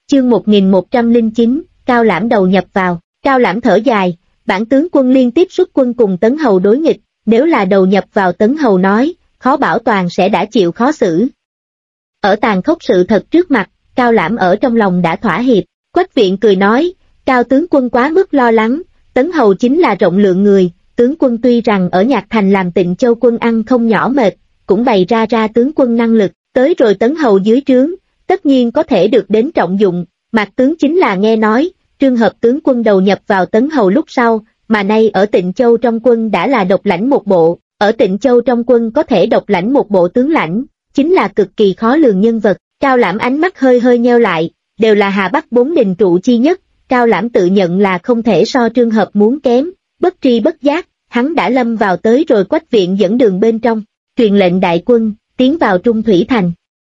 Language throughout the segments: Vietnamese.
Chương 1109, Cao Lãm đầu nhập vào. Cao Lãm thở dài, bản tướng quân liên tiếp xuất quân cùng Tấn Hầu đối nghịch, nếu là đầu nhập vào Tấn Hầu nói, khó bảo toàn sẽ đã chịu khó xử. Ở tàn khốc sự thật trước mặt, Cao Lãm ở trong lòng đã thỏa hiệp. Quách Viện cười nói, Cao tướng quân quá mức lo lắng, Tấn Hầu chính là rộng lượng người, tướng quân tuy rằng ở Nhạc Thành làm Tịnh Châu quân ăn không nhỏ mệt, cũng bày ra tướng quân năng lực, tới rồi Tấn Hầu dưới trướng, tất nhiên có thể được đến trọng dụng. Mạc tướng chính là nghe nói, trường hợp tướng quân đầu nhập vào Tấn Hầu lúc sau, mà nay ở Tịnh Châu trong quân đã là độc lãnh một bộ, ở Tịnh Châu trong quân có thể độc lãnh một bộ tướng lãnh, chính là cực kỳ khó lường nhân vật. Cao Lãm ánh mắt hơi hơi nheo lại, đều là Hà Bắc bốn đình trụ chi nhất, Cao Lãm tự nhận là không thể so Trương Hợp muốn kém, bất tri bất giác, hắn đã lâm vào tới rồi Quách Viện dẫn đường bên trong, truyền lệnh đại quân, tiến vào Trung Thủy Thành.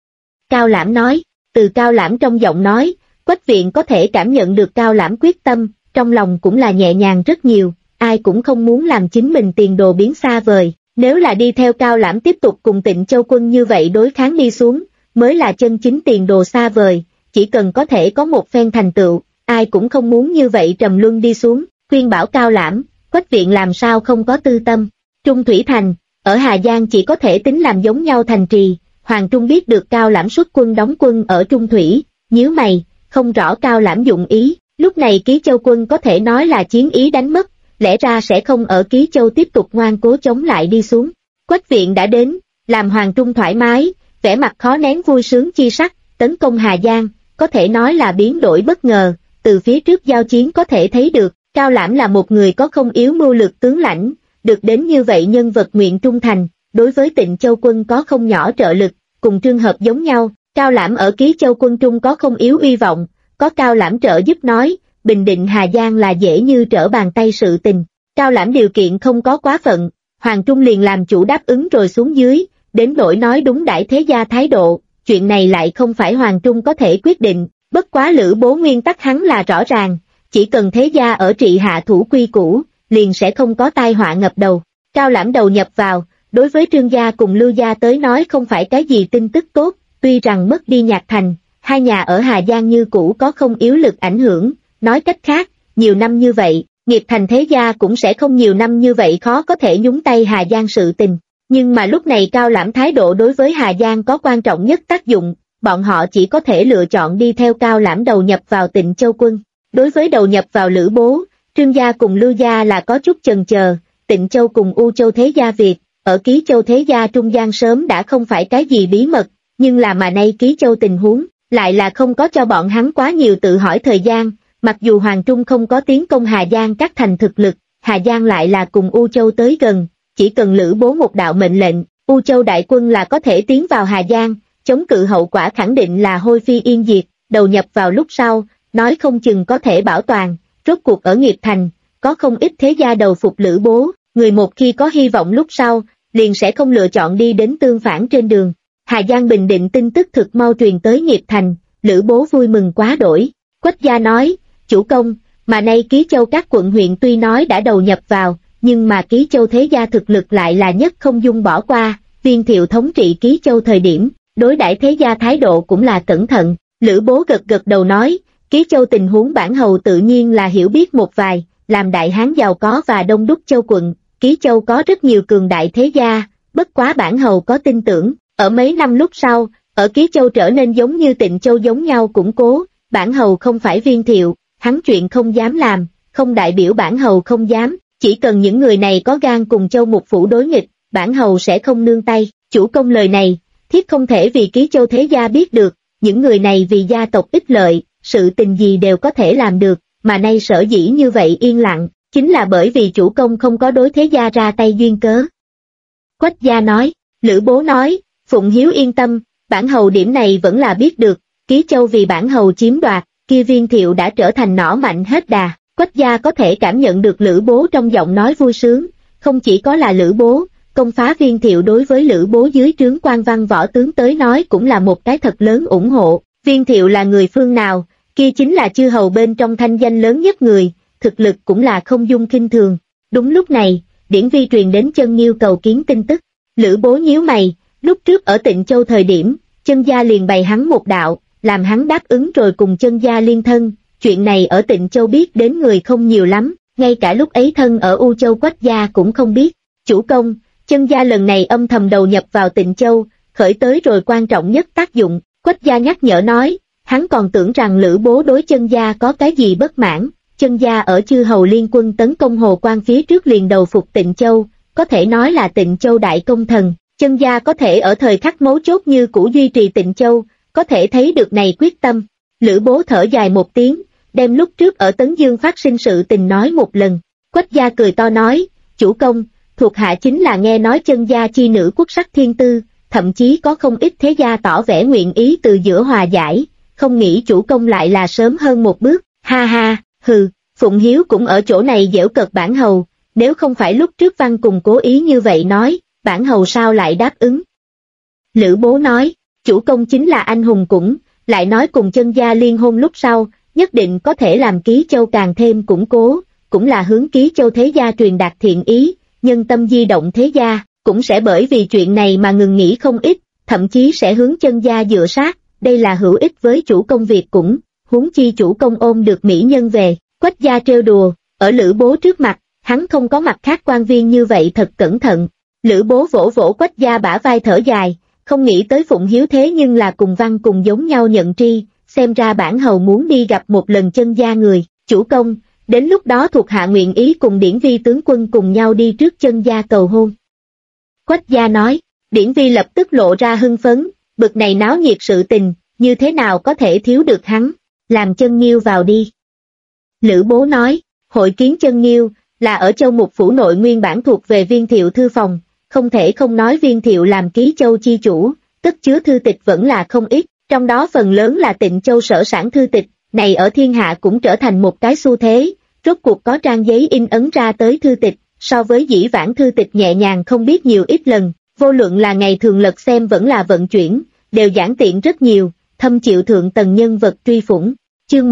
Cao Lãm nói, từ Cao Lãm trong giọng nói, Quách Viện có thể cảm nhận được Cao Lãm quyết tâm, trong lòng cũng là nhẹ nhàng rất nhiều, ai cũng không muốn làm chính mình tiền đồ biến xa vời, nếu là đi theo Cao Lãm tiếp tục cùng Tịnh Châu quân như vậy đối kháng đi xuống, mới là chân chính tiền đồ xa vời, chỉ cần có thể có một phen thành tựu, ai cũng không muốn như vậy trầm luân đi xuống, khuyên bảo Cao Lãm, Quách Viện làm sao không có tư tâm. Trung Thủy Thành, ở Hà Giang chỉ có thể tính làm giống nhau thành trì, Hoàng Trung biết được Cao Lãm xuất quân đóng quân ở Trung Thủy, nhíu mày, không rõ Cao Lãm dụng ý, lúc này Ký Châu quân có thể nói là chiến ý đánh mất, lẽ ra sẽ không ở Ký Châu tiếp tục ngoan cố chống lại đi xuống. Quách Viện đã đến, làm Hoàng Trung thoải mái, vẻ mặt khó nén vui sướng chi sắc, tấn công Hà Giang, có thể nói là biến đổi bất ngờ, từ phía trước giao chiến có thể thấy được, Cao Lãm là một người có không yếu mưu lược tướng lãnh, được đến như vậy nhân vật nguyện trung thành, đối với Tịnh Châu quân có không nhỏ trợ lực, cùng Trương Hợp giống nhau, Cao Lãm ở Ký Châu quân trung có không yếu uy vọng, có Cao Lãm trợ giúp nói, bình định Hà Giang là dễ như trở bàn tay sự tình. Cao Lãm điều kiện không có quá phận, Hoàng Trung liền làm chủ đáp ứng rồi xuống dưới, đến nỗi nói đúng đãi thế gia thái độ, chuyện này lại không phải Hoàng Trung có thể quyết định, bất quá Lữ Bố nguyên tắc hắn là rõ ràng, chỉ cần thế gia ở trị hạ thủ quy củ, liền sẽ không có tai họa ngập đầu. Cao Lãm đầu nhập vào, đối với Trương gia cùng Lưu gia tới nói không phải cái gì tin tức tốt, tuy rằng mất đi Nhạc Thành, hai nhà ở Hà Giang như cũ có không yếu lực ảnh hưởng, nói cách khác, nhiều năm như vậy, Nghiệp Thành thế gia cũng sẽ không nhiều năm như vậy khó có thể nhúng tay Hà Giang sự tình. Nhưng mà lúc này Cao Lãm thái độ đối với Hà Giang có quan trọng nhất tác dụng, bọn họ chỉ có thể lựa chọn đi theo Cao Lãm đầu nhập vào Tịnh Châu quân. Đối với đầu nhập vào Lữ Bố, Trương gia cùng Lưu gia là có chút chần chờ, Tịnh Châu cùng U Châu thế gia Việt, ở Ký Châu thế gia trung gian sớm đã không phải cái gì bí mật, nhưng là mà nay Ký Châu tình huống, lại là không có cho bọn hắn quá nhiều tự hỏi thời gian, mặc dù Hoàng Trung không có tiến công Hà Giang các thành thực lực, Hà Giang lại là cùng U Châu tới gần, chỉ cần Lữ Bố một đạo mệnh lệnh, U Châu đại quân là có thể tiến vào Hà Giang, chống cự hậu quả khẳng định là hôi phi yên diệt, đầu nhập vào lúc sau, nói không chừng có thể bảo toàn, rốt cuộc ở Nghiệp Thành, có không ít thế gia đầu phục Lữ Bố, người một khi có hy vọng lúc sau, liền sẽ không lựa chọn đi đến tương phản trên đường. Hà Giang bình định tin tức thực mau truyền tới Nghiệp Thành, Lữ Bố vui mừng quá đổi. Quách gia nói, chủ công, mà nay Ký Châu các quận huyện tuy nói đã đầu nhập vào, nhưng mà Ký Châu thế gia thực lực lại là nhất không dung bỏ qua, Viên Thiệu thống trị Ký Châu thời điểm, đối đãi thế gia thái độ cũng là cẩn thận. Lữ Bố gật gật đầu nói, Ký Châu tình huống bản hầu tự nhiên là hiểu biết một vài, làm đại hán giàu có và đông đúc châu quận, Ký Châu có rất nhiều cường đại thế gia, bất quá bản hầu có tin tưởng, ở mấy năm lúc sau, ở Ký Châu trở nên giống như Tịnh Châu giống nhau củng cố, bản hầu không phải Viên Thiệu, hắn chuyện không dám làm, không đại biểu bản hầu không dám, chỉ cần những người này có gan cùng Châu Mục Phủ đối nghịch, bản hầu sẽ không nương tay. Chủ công lời này, thiết không thể vì Ký Châu thế gia biết được, những người này vì gia tộc ích lợi, sự tình gì đều có thể làm được, mà nay sở dĩ như vậy yên lặng, chính là bởi vì chủ công không có đối thế gia ra tay duyên cớ. Quách gia nói, Lữ Bố nói, Phụng Hiếu yên tâm, bản hầu điểm này vẫn là biết được, Ký Châu vì bản hầu chiếm đoạt, kia Viên Thiệu đã trở thành nỏ mạnh hết đà. Quách gia có thể cảm nhận được Lữ Bố trong giọng nói vui sướng, không chỉ có là Lữ Bố, công phá Viên Thiệu đối với Lữ Bố dưới trướng quan văn võ tướng tới nói cũng là một cái thật lớn ủng hộ. Viên Thiệu là người phương nào, kia chính là chư hầu bên trong thanh danh lớn nhất người, thực lực cũng là không dung khinh thường. Đúng lúc này, Điển Vi truyền đến Chân Nghiêu cầu kiến tin tức. Lữ Bố nhíu mày, lúc trước ở Tịnh Châu thời điểm, Chân gia liền bày hắn một đạo, làm hắn đáp ứng rồi cùng Chân gia liên thân. Chuyện này ở Tịnh Châu biết đến người không nhiều lắm, ngay cả lúc ấy thân ở U Châu Quách gia cũng không biết. Chủ công, Chân gia lần này âm thầm đầu nhập vào Tịnh Châu, khởi tới rồi quan trọng nhất tác dụng. Quách gia nhắc nhở nói, hắn còn tưởng rằng Lữ Bố đối Chân gia có cái gì bất mãn. Chân gia ở chư hầu liên quân tấn công Hồ Quan phía trước liền đầu phục Tịnh Châu, có thể nói là Tịnh Châu đại công thần. Chân gia có thể ở thời khắc mấu chốt như cũ duy trì Tịnh Châu, có thể thấy được này quyết tâm. Lữ Bố thở dài một tiếng, đem lúc trước ở Tấn Dương phát sinh sự tình nói một lần. Quách gia cười to nói, chủ công, thuộc hạ chính là nghe nói Chân gia chi nữ quốc sắc thiên tư, thậm chí có không ít thế gia tỏ vẻ nguyện ý từ giữa hòa giải, không nghĩ chủ công lại là sớm hơn một bước. Ha ha, hừ, Phụng Hiếu cũng ở chỗ này giễu cợt bản hầu, nếu không phải lúc trước Văn cùng cố ý như vậy nói, bản hầu sao lại đáp ứng. Lữ Bố nói, chủ công chính là anh hùng cũng, lại nói cùng Chân gia liên hôn lúc sau, nhất định có thể làm Ký Châu càng thêm củng cố, cũng là hướng Ký Châu thế gia truyền đạt thiện ý, nhân tâm di động thế gia, cũng sẽ bởi vì chuyện này mà ngừng nghỉ không ít, thậm chí sẽ hướng Chân gia dựa sát, đây là hữu ích với chủ công việc cũng, huống chi chủ công ôm được mỹ nhân về. Quách gia trêu đùa, ở Lữ Bố trước mặt, hắn không có mặt khác quan viên như vậy thật cẩn thận. Lữ Bố vỗ vỗ Quách gia bả vai thở dài, không nghĩ tới Phụng Hiếu thế nhưng là cùng Văn cùng giống nhau nhận tri, xem ra bản hầu muốn đi gặp một lần Chân gia người. Chủ công, đến lúc đó thuộc hạ nguyện ý cùng Điển Vi tướng quân cùng nhau đi trước Chân gia cầu hôn. Quách gia nói, Điển Vi lập tức lộ ra hưng phấn, bực này náo nhiệt sự tình, như thế nào có thể thiếu được hắn, làm Chân Nghiêu vào đi. Lữ Bố nói, hội kiến Chân Nghiêu, là ở Châu Mục phủ nội nguyên bản thuộc về Viên Thiệu thư phòng, không thể không nói Viên Thiệu làm Ký Châu chi chủ, cất chứa thư tịch vẫn là không ít, trong đó phần lớn là Tịnh Châu sở sản thư tịch, này ở thiên hạ cũng trở thành một cái xu thế, rốt cuộc có trang giấy in ấn ra tới thư tịch, so với dĩ vãng thư tịch nhẹ nhàng không biết nhiều ít lần, vô luận là ngày thường lật xem vẫn là vận chuyển, đều giản tiện rất nhiều, thâm chịu thượng tầng nhân vật truy phủng. Chương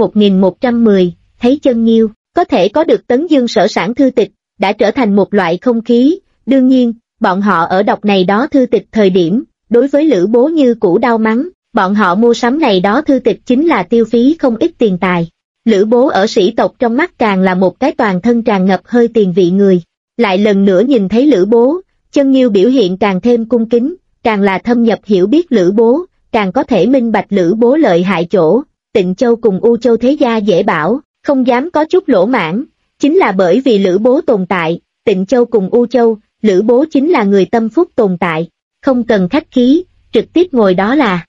1110, thấy Chân Nghiêu, có thể có được Tấn Dương sở sản thư tịch, đã trở thành một loại không khí, đương nhiên, bọn họ ở đọc này đó thư tịch thời điểm, đối với Lữ Bố như cũ đau mắng, bọn họ mua sắm này đó thư tịch chính là tiêu phí không ít tiền tài. Lữ Bố ở sĩ tộc trong mắt càng là một cái toàn thân tràn ngập hơi tiền vị người, lại lần nữa nhìn thấy Lữ Bố, Chân Nghiêu biểu hiện càng thêm cung kính, càng là thâm nhập hiểu biết Lữ Bố, càng có thể minh bạch Lữ Bố lợi hại chỗ. Tịnh Châu cùng U Châu thế gia dễ bảo, không dám có chút lỗ mãn, chính là bởi vì Lữ Bố tồn tại, Tịnh Châu cùng U Châu, Lữ Bố chính là người tâm phúc tồn tại, không cần khách khí, trực tiếp ngồi đó là.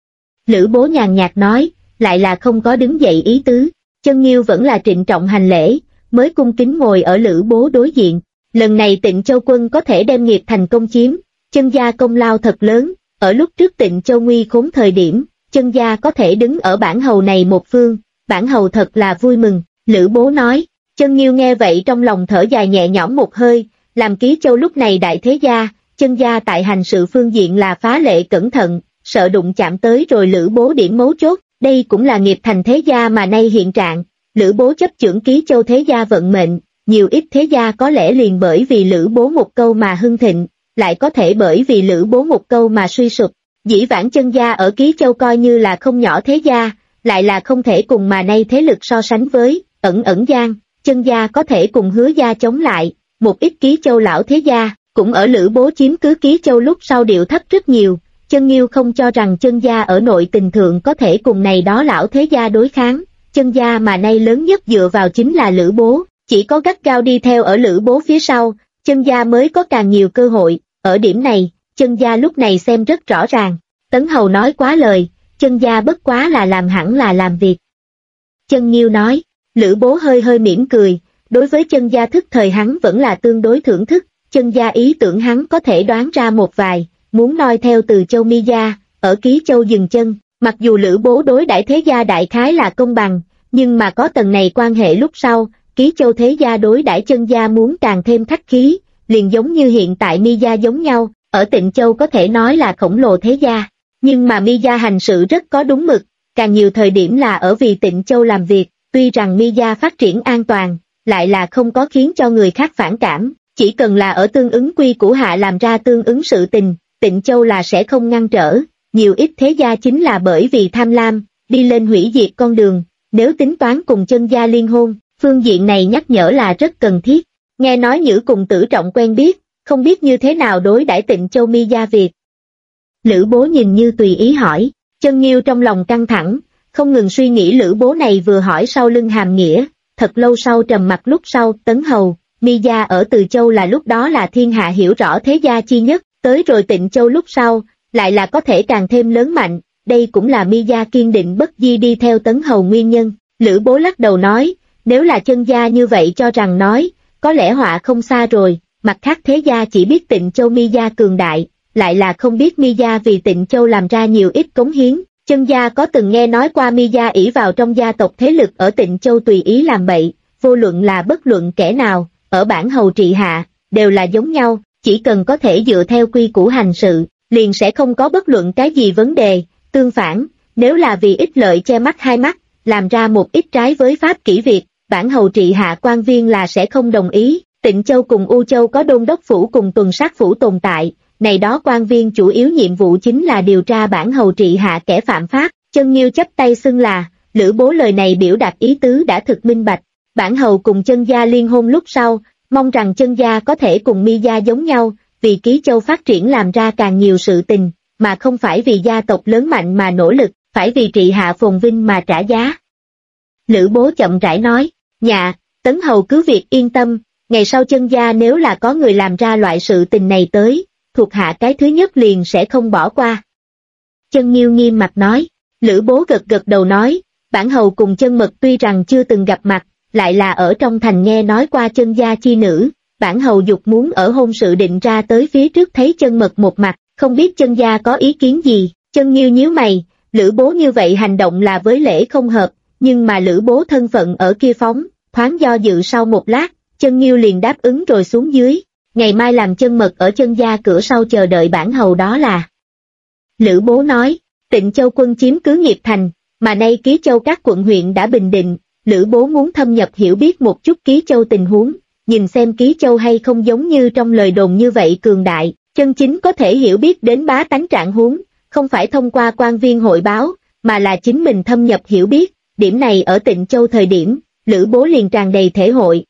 Lữ Bố nhàn nhạt nói, lại là không có đứng dậy ý tứ, Chân Nghiêu vẫn là trịnh trọng hành lễ, mới cung kính ngồi ở Lữ Bố đối diện. Lần này Tịnh Châu quân có thể đem nghiệp thành công chiếm, Chân gia công lao thật lớn, ở lúc trước Tịnh Châu nguy khốn thời điểm, Chân gia có thể đứng ở bản hầu này một phương, bản hầu thật là vui mừng. Lữ Bố nói, Chân Nghiêu nghe vậy trong lòng thở dài nhẹ nhõm một hơi, làm Ký Châu lúc này đại thế gia, Chân gia tại hành sự phương diện là phá lệ cẩn thận, sợ đụng chạm tới rồi Lữ Bố điểm mấu chốt, đây cũng là nghiệp thành thế gia mà nay hiện trạng. Lữ Bố chấp chưởng Ký Châu thế gia vận mệnh, nhiều ít thế gia có lẽ liền bởi vì Lữ Bố một câu mà hưng thịnh, lại có thể bởi vì Lữ Bố một câu mà suy sụp. Dĩ vãng Chân gia ở Ký Châu coi như là không nhỏ thế gia, lại là không thể cùng mà nay thế lực so sánh với, ẩn giang, Chân gia có thể cùng Hứa gia chống lại, một ít Ký Châu lão thế gia, cũng ở Lữ Bố chiếm cứ Ký Châu lúc sau điệu thấp rất nhiều. Chân Nghiêu không cho rằng Chân gia ở nội tình thượng có thể cùng này đó lão thế gia đối kháng, Chân gia mà nay lớn nhất dựa vào chính là Lữ Bố, chỉ có gắt gao đi theo ở Lữ Bố phía sau, Chân gia mới có càng nhiều cơ hội, ở điểm này, Chân gia lúc này xem rất rõ ràng. Tấn Hầu nói quá lời, Chân gia bất quá là làm hẳn là làm việc. Chân Nghiêu nói, Lữ Bố hơi hơi mỉm cười, đối với Chân gia thức thời hắn vẫn là tương đối thưởng thức, Chân gia ý tưởng hắn có thể đoán ra một vài, muốn noi theo từ Châu Mi gia, ở Ký Châu dừng chân, mặc dù Lữ Bố đối đãi thế gia đại khái là công bằng, nhưng mà có tầng này quan hệ lúc sau, Ký Châu thế gia đối đãi Chân gia muốn càng thêm khách khí, liền giống như hiện tại Mi gia giống nhau, ở Tịnh Châu có thể nói là khổng lồ thế gia, nhưng mà Mi gia hành sự rất có đúng mực, càng nhiều thời điểm là ở vì Tịnh Châu làm việc, tuy rằng Mi gia phát triển an toàn, lại là không có khiến cho người khác phản cảm, chỉ cần là ở tương ứng quy củ hạ làm ra tương ứng sự tình, Tịnh Châu là sẽ không ngăn trở, nhiều ít thế gia chính là bởi vì tham lam, đi lên hủy diệt con đường, nếu tính toán cùng chân gia liên hôn, phương diện này nhắc nhở là rất cần thiết. Nghe nói Nhữ cùng Tử Trọng quen biết, không biết như thế nào đối đãi Tịnh Châu Mi gia Việt. Lữ Bố nhìn như tùy ý hỏi, Chân Nhiêu trong lòng căng thẳng, không ngừng suy nghĩ Lữ Bố này vừa hỏi sau lưng hàm nghĩa, thật lâu sau trầm mặc lúc sau, Tấn Hầu, Mi gia ở Từ Châu là lúc đó là thiên hạ hiểu rõ thế gia chi nhất, tới rồi Tịnh Châu lúc sau, lại là có thể càng thêm lớn mạnh, đây cũng là Mi gia kiên định bất di đi theo Tấn Hầu nguyên nhân. Lữ Bố lắc đầu nói, nếu là chân gia như vậy cho rằng nói, có lẽ họa không xa rồi, mặt khác thế gia chỉ biết Tịnh Châu Mi gia cường đại, lại là không biết Mi gia vì Tịnh Châu làm ra nhiều ít cống hiến. Chân gia có từng nghe nói qua Mi gia ỷ vào trong gia tộc thế lực ở Tịnh Châu tùy ý làm bậy, vô luận là bất luận kẻ nào, ở bản hầu trị hạ, đều là giống nhau, chỉ cần có thể dựa theo quy củ hành sự, liền sẽ không có bất luận cái gì vấn đề. Tương phản, nếu là vì ích lợi che mắt hai mắt, làm ra một ít trái với pháp kỷ việc, bản hầu trị hạ quan viên là sẽ không đồng ý. Tịnh Châu cùng U Châu có đôn đốc phủ cùng tuần sát phủ tồn tại, này đó quan viên chủ yếu nhiệm vụ chính là điều tra bản hầu trị hạ kẻ phạm pháp. Chân Nhiêu chắp tay xưng là, Lữ Bố lời này biểu đạt ý tứ đã thực minh bạch. Bản hầu cùng chân gia liên hôn lúc sau, mong rằng chân gia có thể cùng Mi gia giống nhau, vì Ký Châu phát triển làm ra càng nhiều sự tình, mà không phải vì gia tộc lớn mạnh mà nỗ lực, phải vì trị hạ phồn vinh mà trả giá. Lữ Bố chậm rãi nói, dạ, Tấn Hầu cứ việc yên tâm, ngày sau chân gia nếu là có người làm ra loại sự tình này tới, thuộc hạ cái thứ nhất liền sẽ không bỏ qua. Chân Nhiêu nghiêm mặt nói, Lữ Bố gật gật đầu nói, bản hầu cùng Chân Mật tuy rằng chưa từng gặp mặt, lại là ở trong thành nghe nói qua chân gia chi nữ, bản hầu dục muốn ở hôn sự định ra tới phía trước thấy Chân Mật một mặt, không biết chân gia có ý kiến gì. Chân Nhiêu nhíu mày, Lữ Bố như vậy hành động là với lễ không hợp, nhưng mà Lữ Bố thân phận ở kia phóng, thoáng do dự sau một lát, Chân Nhiêu liền đáp ứng rồi xuống dưới, ngày mai làm Chân Mật ở chân gia cửa sau chờ đợi bản hầu đó là. Lữ Bố nói, Tịnh Châu quân chiếm cứ Nghiệp Thành, mà nay Ký Châu các quận huyện đã bình định, Lữ Bố muốn thâm nhập hiểu biết một chút Ký Châu tình huống, nhìn xem Ký Châu hay không giống như trong lời đồn như vậy cường đại, chân chính có thể hiểu biết đến bá tánh trạng huống, không phải thông qua quan viên hội báo, mà là chính mình thâm nhập hiểu biết, điểm này ở Tịnh Châu thời điểm, Lữ Bố liền tràn đầy thể hội.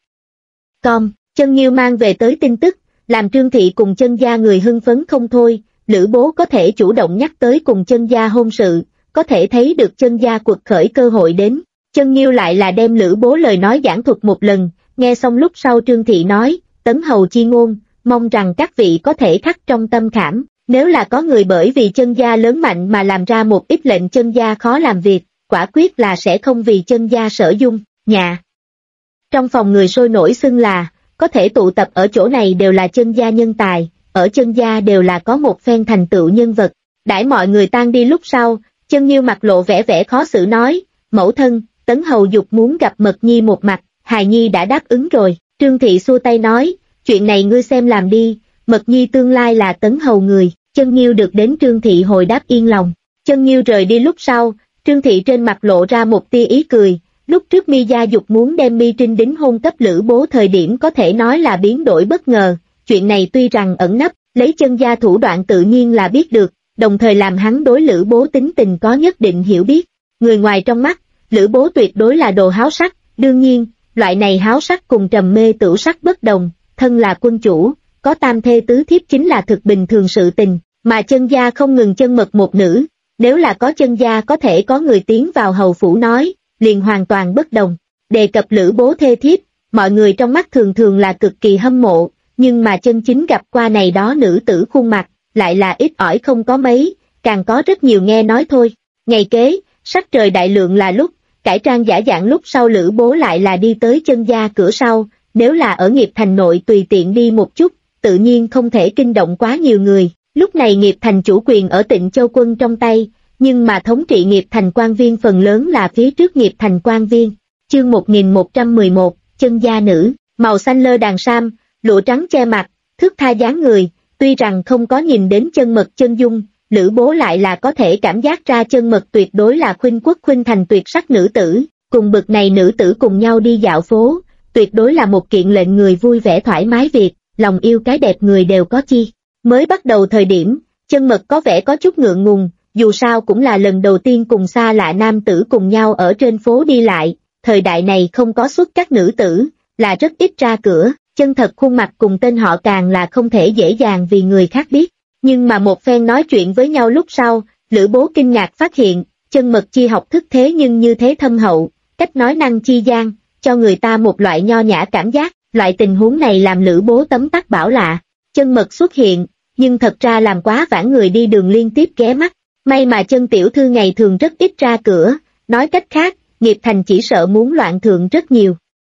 Chân Nhiêu mang về tới tin tức, làm Trương Thị cùng chân gia người hưng phấn không thôi, Lữ Bố có thể chủ động nhắc tới cùng chân gia hôn sự, có thể thấy được chân gia quật khởi cơ hội đến. Chân Nhiêu lại là đem Lữ Bố lời nói giảng thuật một lần, nghe xong lúc sau Trương Thị nói, Tấn Hầu chi ngôn, mong rằng các vị có thể khắc trong tâm khảm, nếu là có người bởi vì chân gia lớn mạnh mà làm ra một ít lệnh chân gia khó làm việc, quả quyết là sẽ không vì chân gia sở dung, nhà. Trong phòng người sôi nổi xưng là, có thể tụ tập ở chỗ này đều là chân gia nhân tài, ở chân gia đều là có một phen thành tựu nhân vật. Đãi mọi người tan đi lúc sau, Chân Nhiêu mặt lộ vẻ khó xử nói, mẫu thân, Tấn Hầu dục muốn gặp Mật Nhi một mặt, hài nhi đã đáp ứng rồi. Trương Thị xua tay nói, chuyện này ngươi xem làm đi, Mật Nhi tương lai là Tấn Hầu người. Chân Nhiêu được đến Trương Thị hồi đáp yên lòng. Chân Nhiêu rời đi lúc sau, Trương Thị trên mặt lộ ra một tia ý cười, lúc trước Mi gia dục muốn đem Mi Trinh đính hôn cấp Lữ Bố thời điểm có thể nói là biến đổi bất ngờ, chuyện này tuy rằng ẩn nấp, lấy chân gia thủ đoạn tự nhiên là biết được, đồng thời làm hắn đối Lữ Bố tính tình có nhất định hiểu biết. Người ngoài trong mắt, Lữ Bố tuyệt đối là đồ háo sắc, đương nhiên, loại này háo sắc cùng trầm mê tửu sắc bất đồng, thân là quân chủ, có tam thê tứ thiếp chính là thực bình thường sự tình, mà chân gia không ngừng chân mật một nữ, nếu là có chân gia có thể có người tiến vào hầu phủ nói, liền hoàn toàn bất đồng. Đề cập Lữ Bố thê thiếp, mọi người trong mắt thường thường là cực kỳ hâm mộ, nhưng mà chân chính gặp qua này đó nữ tử khuôn mặt, lại là ít ỏi không có mấy, càng có rất nhiều nghe nói thôi. Ngày kế, sắc trời đại lượng là lúc, cải trang giả dạng lúc sau Lữ Bố lại là đi tới chân gia cửa sau, nếu là ở Nghiệp Thành nội tùy tiện đi một chút, tự nhiên không thể kinh động quá nhiều người. Lúc này Nghiệp Thành chủ quyền ở Tịnh Châu quân trong tay, nhưng mà thống trị Nghiệp Thành quan viên phần lớn là phía trước Nghiệp Thành quan viên. Chương 1111, chân gia nữ, màu xanh lơ đàn sam, lụa trắng che mặt, thước tha dáng người, tuy rằng không có nhìn đến chân mật chân dung, Lữ Bố lại là có thể cảm giác ra chân mật tuyệt đối là khuynh quốc khuynh thành tuyệt sắc nữ tử, cùng bực này nữ tử cùng nhau đi dạo phố, tuyệt đối là một kiện lệnh người vui vẻ thoải mái việc, lòng yêu cái đẹp người đều có chi. Mới bắt đầu thời điểm, chân mật có vẻ có chút ngượng ngùng, dù sao cũng là lần đầu tiên cùng xa lạ nam tử cùng nhau ở trên phố đi lại, thời đại này không có xuất các nữ tử, là rất ít ra cửa, chân thật khuôn mặt cùng tên họ càng là không thể dễ dàng vì người khác biết. Nhưng mà một phen nói chuyện với nhau lúc sau, Lữ Bố kinh ngạc phát hiện, Chân Mật chi học thức thế nhưng như thế thâm hậu, cách nói năng chi gian, cho người ta một loại nho nhã cảm giác, loại tình huống này làm Lữ Bố tấm tắc bảo lạ. Chân Mật xuất hiện, nhưng thật ra làm quá vãn người đi đường liên tiếp ghé mắt, may mà Chân tiểu thư ngày thường rất ít ra cửa, nói cách khác, nghiệp thành chỉ sợ muốn loạn thượng rất nhiều.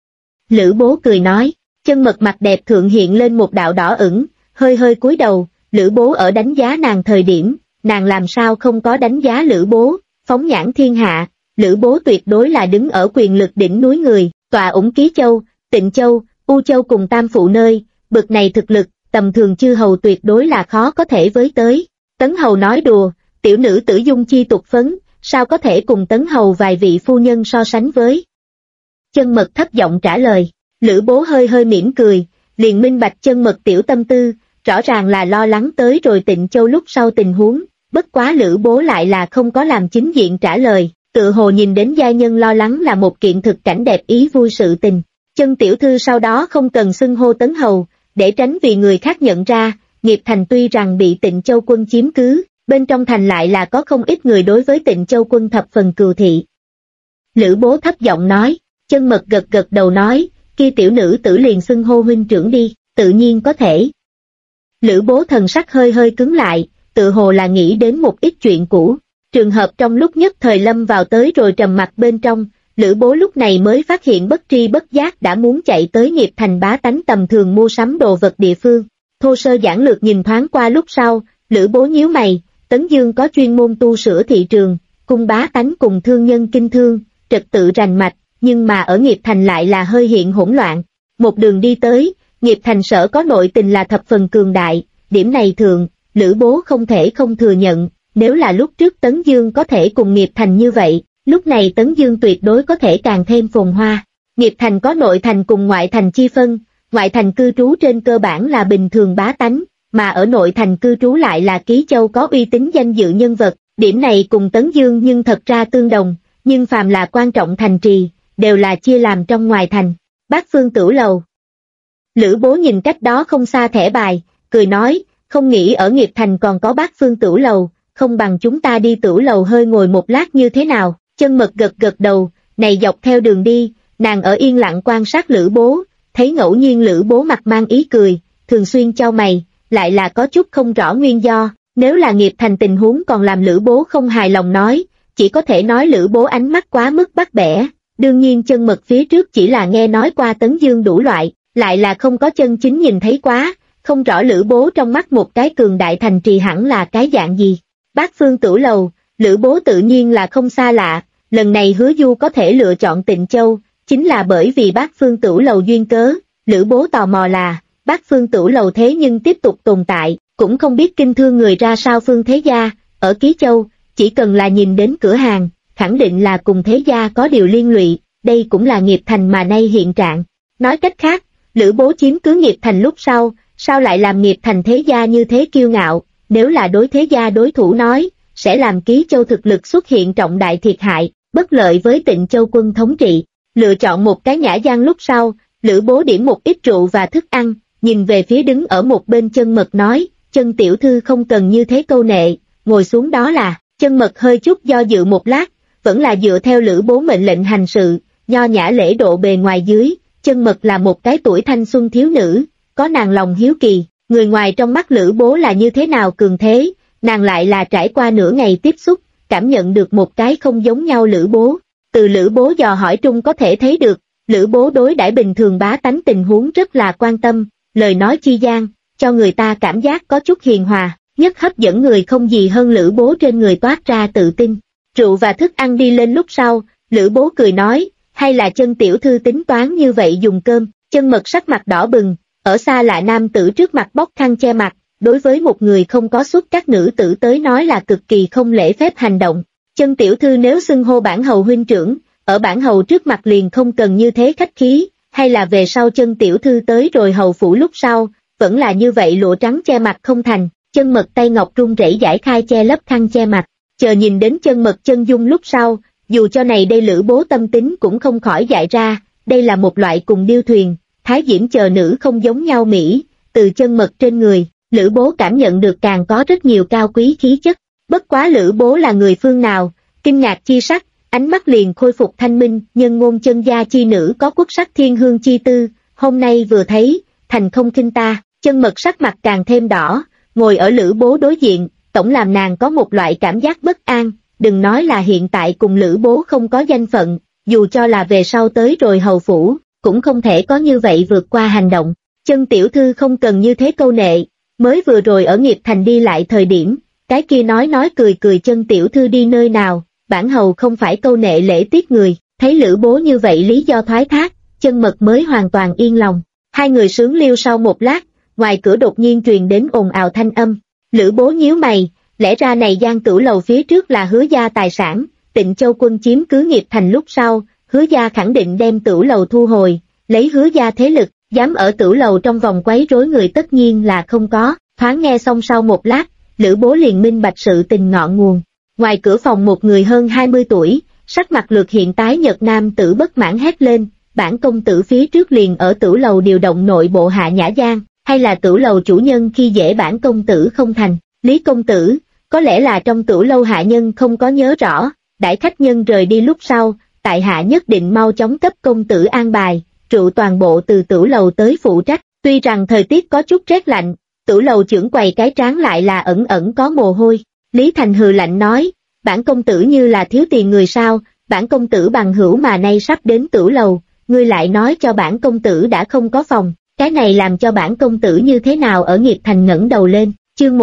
Lữ Bố cười nói, Chân Mật mặt đẹp thượng hiện lên một đạo đỏ ửng, hơi hơi cúi đầu, Lữ Bố ở đánh giá nàng thời điểm, nàng làm sao không có đánh giá Lữ Bố, phóng nhãn thiên hạ, Lữ Bố tuyệt đối là đứng ở quyền lực đỉnh núi người, tọa ủng Ký Châu, Tịnh Châu, U Châu cùng Tam Phụ nơi, bực này thực lực, tầm thường chư hầu tuyệt đối là khó có thể với tới. Tấn hầu nói đùa, tiểu nữ tử dung chi tục phấn, sao có thể cùng Tấn hầu vài vị phu nhân so sánh với. Chân Mật thấp giọng trả lời, Lữ Bố hơi hơi mỉm cười, liền minh bạch Chân Mật tiểu tâm tư, rõ ràng là lo lắng tới rồi Tịnh Châu lúc sau tình huống, bất quá Lữ Bố lại là không có làm chính diện trả lời, tự hồ nhìn đến giai nhân lo lắng là một kiện thực cảnh đẹp ý vui sự tình. Chân tiểu thư sau đó không cần xưng hô Tấn hầu, để tránh vì người khác nhận ra, nghiệp thành tuy rằng bị Tịnh Châu quân chiếm cứ, bên trong thành lại là có không ít người đối với Tịnh Châu quân thập phần cừu thị. Lữ Bố thấp giọng nói, Chân Mật gật gật đầu nói, kia tiểu nữ tử liền xưng hô huynh trưởng đi, tự nhiên có thể. Lữ Bố thần sắc hơi hơi cứng lại, tự hồ là nghĩ đến một ít chuyện cũ, trường hợp trong lúc nhất thời lâm vào tới rồi trầm mặc bên trong, Lữ Bố lúc này mới phát hiện bất tri bất giác đã muốn chạy tới nghiệp thành bá tánh tầm thường mua sắm đồ vật địa phương. Thô sơ giản lược nhìn thoáng qua lúc sau, Lữ Bố nhíu mày, Tấn Dương có chuyên môn tu sửa thị trường, cung bá tánh cùng thương nhân kinh thương, trật tự rành mạch, nhưng mà ở nghiệp thành lại là hơi hiện hỗn loạn. Một đường đi tới, nghiệp thành sở có nội tình là thập phần cường đại, điểm này thường, Lữ Bố không thể không thừa nhận, nếu là lúc trước Tấn Dương có thể cùng nghiệp thành như vậy, lúc này Tấn Dương tuyệt đối có thể càng thêm phồn hoa. Nghiệp thành có nội thành cùng ngoại thành chi phân, ngoại thành cư trú trên cơ bản là bình thường bá tánh, mà ở nội thành cư trú lại là Ký Châu có uy tín danh dự nhân vật, điểm này cùng Tấn Dương nhưng thật ra tương đồng, nhưng phàm là quan trọng thành trì, đều là chia làm trong ngoài thành. Bát Phương Tửu Lầu. Lữ Bố nhìn cách đó không xa thẻ bài, cười nói, không nghĩ ở nghiệp thành còn có Bát Phương Tửu Lầu, không bằng chúng ta đi Tửu Lầu hơi ngồi một lát như thế nào. Chân Mật gật gật đầu, này dọc theo đường đi, nàng ở yên lặng quan sát Lữ Bố, thấy ngẫu nhiên Lữ Bố mặt mang ý cười, thường xuyên chau mày, lại là có chút không rõ nguyên do, nếu là nghiệp thành tình huống còn làm Lữ Bố không hài lòng nói, chỉ có thể nói Lữ Bố ánh mắt quá mức bắt bẻ, đương nhiên Chân Mật phía trước chỉ là nghe nói qua Tấn Dương đủ loại, lại là không có chân chính nhìn thấy quá, không rõ Lữ Bố trong mắt một cái cường đại thành trì hẳn là cái dạng gì. Bát Phương Tửu Lầu, Lữ Bố tự nhiên là không xa lạ, lần này Hứa Du có thể lựa chọn Tịnh Châu, chính là bởi vì Bát Phương Tửu Lầu duyên cớ. Lữ Bố tò mò là, Bát Phương Tửu Lầu thế nhưng tiếp tục tồn tại, cũng không biết kinh thương người ra sao Phương thế gia, ở Ký Châu, chỉ cần là nhìn đến cửa hàng, khẳng định là cùng thế gia có điều liên lụy, đây cũng là nghiệp thành mà nay hiện trạng. Nói cách khác, Lữ Bố chiếm cứ nghiệp thành lúc sau, sao lại làm nghiệp thành thế gia như thế kiêu ngạo, nếu là đối thế gia đối thủ nói, sẽ làm Ký Châu thực lực xuất hiện trọng đại thiệt hại, bất lợi với Tịnh Châu quân thống trị. Lựa chọn một cái nhã gian lúc sau, Lữ Bố điểm một ít rượu và thức ăn, nhìn về phía đứng ở một bên Chân Mật nói, Chân tiểu thư không cần như thế câu nệ, ngồi xuống đó là. Chân Mật hơi chút do dự một lát, vẫn là dựa theo Lữ Bố mệnh lệnh hành sự, nho nhã lễ độ bề ngoài dưới. Chân Mật là một cái tuổi thanh xuân thiếu nữ, có nàng lòng hiếu kỳ, người ngoài trong mắt Lữ Bố là như thế nào cường thế, nàng lại là trải qua nửa ngày tiếp xúc, cảm nhận được một cái không giống nhau Lữ Bố. Từ Lữ Bố dò hỏi trung có thể thấy được, Lữ Bố đối đãi bình thường bá tánh tình huống rất là quan tâm, lời nói chi gian, cho người ta cảm giác có chút hiền hòa, nhất hấp dẫn người không gì hơn Lữ Bố trên người toát ra tự tin. Rượu và thức ăn đi lên lúc sau, Lữ Bố cười nói, hay là Chân tiểu thư tính toán như vậy dùng cơm. Chân Mật sắc mặt đỏ bừng, ở xa lạ nam tử trước mặt bóc khăn che mặt, đối với một người không có xuất các nữ tử tới nói là cực kỳ không lễ phép hành động. Chân tiểu thư nếu xưng hô bản hầu huynh trưởng, ở bản hầu trước mặt liền không cần như thế khách khí, hay là về sau Chân tiểu thư tới rồi hầu phủ lúc sau, vẫn là như vậy lụa trắng che mặt không thành. Chân Mật tay ngọc run rẩy giải khai che lấp khăn che mặt, chờ nhìn đến chân mật chân dung lúc sau, dù cho này đây Lữ Bố tâm tính cũng không khỏi dại ra, đây là một loại cùng điêu thuyền, thái diễm chờ nữ không giống nhau mỹ, từ chân mật trên người, Lữ Bố cảm nhận được càng có rất nhiều cao quý khí chất, bất quá Lữ Bố là người phương nào, kinh ngạc chi sắc, ánh mắt liền khôi phục thanh minh, nhân ngôn chân gia chi nữ có quốc sắc thiên hương chi tư, hôm nay vừa thấy, thành không khinh ta, chân mật sắc mặt càng thêm đỏ, ngồi ở Lữ Bố đối diện, tổng làm nàng có một loại cảm giác bất an, đừng nói là hiện tại cùng Lữ Bố không có danh phận, dù cho là về sau tới rồi hầu phủ, cũng không thể có như vậy vượt qua hành động, chân tiểu thư không cần như thế câu nệ, mới vừa rồi ở nghiệp thành đi lại thời điểm, cái kia nói cười cười chân tiểu thư đi nơi nào, bản hầu không phải câu nệ lễ tiết người, thấy Lữ Bố như vậy lý do thoái thác, chân mật mới hoàn toàn yên lòng, hai người sướng liêu sau một lát, ngoài cửa đột nhiên truyền đến ồn ào thanh âm, Lữ Bố nhíu mày, lẽ ra này Giang Tử lầu phía trước là Hứa gia tài sản, Tịnh Châu quân chiếm cứ nghiệp thành lúc sau, Hứa gia khẳng định đem Tử lầu thu hồi, lấy Hứa gia thế lực, dám ở Tử lầu trong vòng quấy rối người tất nhiên là không có, thoáng nghe xong sau một lát, Lữ Bố liền minh bạch sự tình ngọn nguồn. Ngoài cửa phòng một người hơn 20 tuổi, sắc mặt lược hiện tái nhợt nam tử bất mãn hét lên, bản công tử phía trước liền ở Tử lầu điều động nội bộ hạ nhã gian, hay là Tử lầu chủ nhân khi dễ bản công tử không thành, Lý công tử, có lẽ là trong Tử lâu hạ nhân không có nhớ rõ, đãi khách nhân rời đi lúc sau, tại hạ nhất định mau chóng cấp công tử an bài, trụ toàn bộ từ Tử lầu tới phụ trách, tuy rằng thời tiết có chút rét lạnh, Tử lầu trưởng quầy cái trán lại là ẩn ẩn có mồ hôi, Lý Thành hừ lạnh nói, bản công tử như là thiếu tiền người sao, bản công tử bằng hữu mà nay sắp đến Tử lầu, ngươi lại nói cho bản công tử đã không có phòng, cái này làm cho bản công tử như thế nào ở nghiệp thành ngẩng đầu lên, chương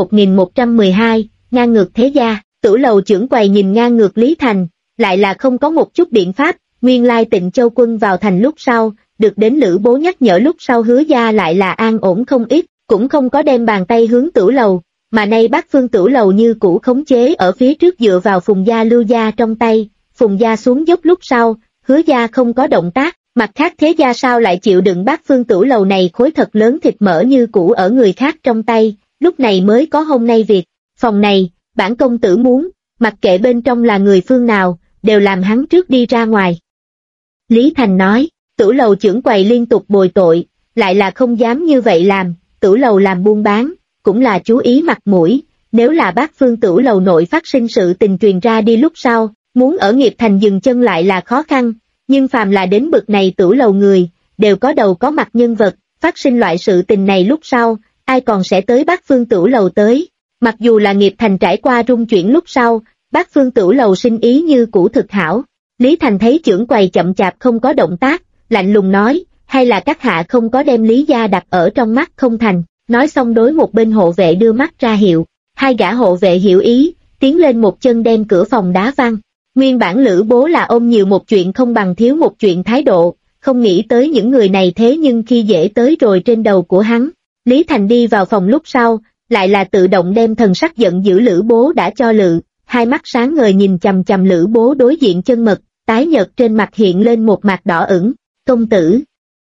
1112, ngang ngược thế gia, Tử lầu trưởng quầy nhìn ngang ngược Lý Thành, lại là không có một chút biện pháp, nguyên lai Tịnh Châu quân vào thành lúc sau, được đến Lữ Bố nhắc nhở lúc sau Hứa gia lại là an ổn không ít, cũng không có đem bàn tay hướng Tử lầu, mà nay Bát Phương Tử lầu như cũ khống chế ở phía trước dựa vào Phùng gia Lưu gia trong tay, Phùng gia xuống dốc lúc sau, Hứa gia không có động tác, mặt khác thế gia sao lại chịu đựng Bát Phương Tử lầu này khối thật lớn thịt mỡ như cũ ở người khác trong tay, lúc này mới có hôm nay việc, phòng này, bản công tử muốn, mặc kệ bên trong là người phương nào, đều làm hắn trước đi ra ngoài. Lý Thành nói, Tử lầu trưởng quầy liên tục bồi tội, lại là không dám như vậy làm, Tử lầu làm buôn bán, cũng là chú ý mặt mũi, nếu là Bát Phương Tử lầu nội phát sinh sự tình truyền ra đi lúc sau, muốn ở nghiệp thành dừng chân lại là khó khăn, nhưng phàm là đến bực này Tử lầu người, đều có đầu có mặt nhân vật, phát sinh loại sự tình này lúc sau, ai còn sẽ tới Bát Phương Tử lầu tới, mặc dù là nghiệp thành trải qua rung chuyển lúc sau, Bát Phương Tử lầu sinh ý như cũ thực hảo, Lý Thành thấy trưởng quầy chậm chạp không có động tác, lạnh lùng nói, hay là các hạ không có đem Lý gia đặt ở trong mắt không thành, nói xong đối một bên hộ vệ đưa mắt ra hiệu, hai gã hộ vệ hiểu ý, tiến lên một chân đem cửa phòng đá văng, nguyên bản Lữ Bố là ôm nhiều một chuyện không bằng thiếu một chuyện thái độ, không nghĩ tới những người này thế nhưng khi dễ tới rồi trên đầu của hắn, Lý Thành đi vào phòng lúc sau, lại là tự động đem thần sắc giận dữ Lữ Bố đã cho Lự, hai mắt sáng ngời nhìn chằm chằm Lữ Bố đối diện chân mật, tái nhợt trên mặt hiện lên một mặt đỏ ửng, công tử.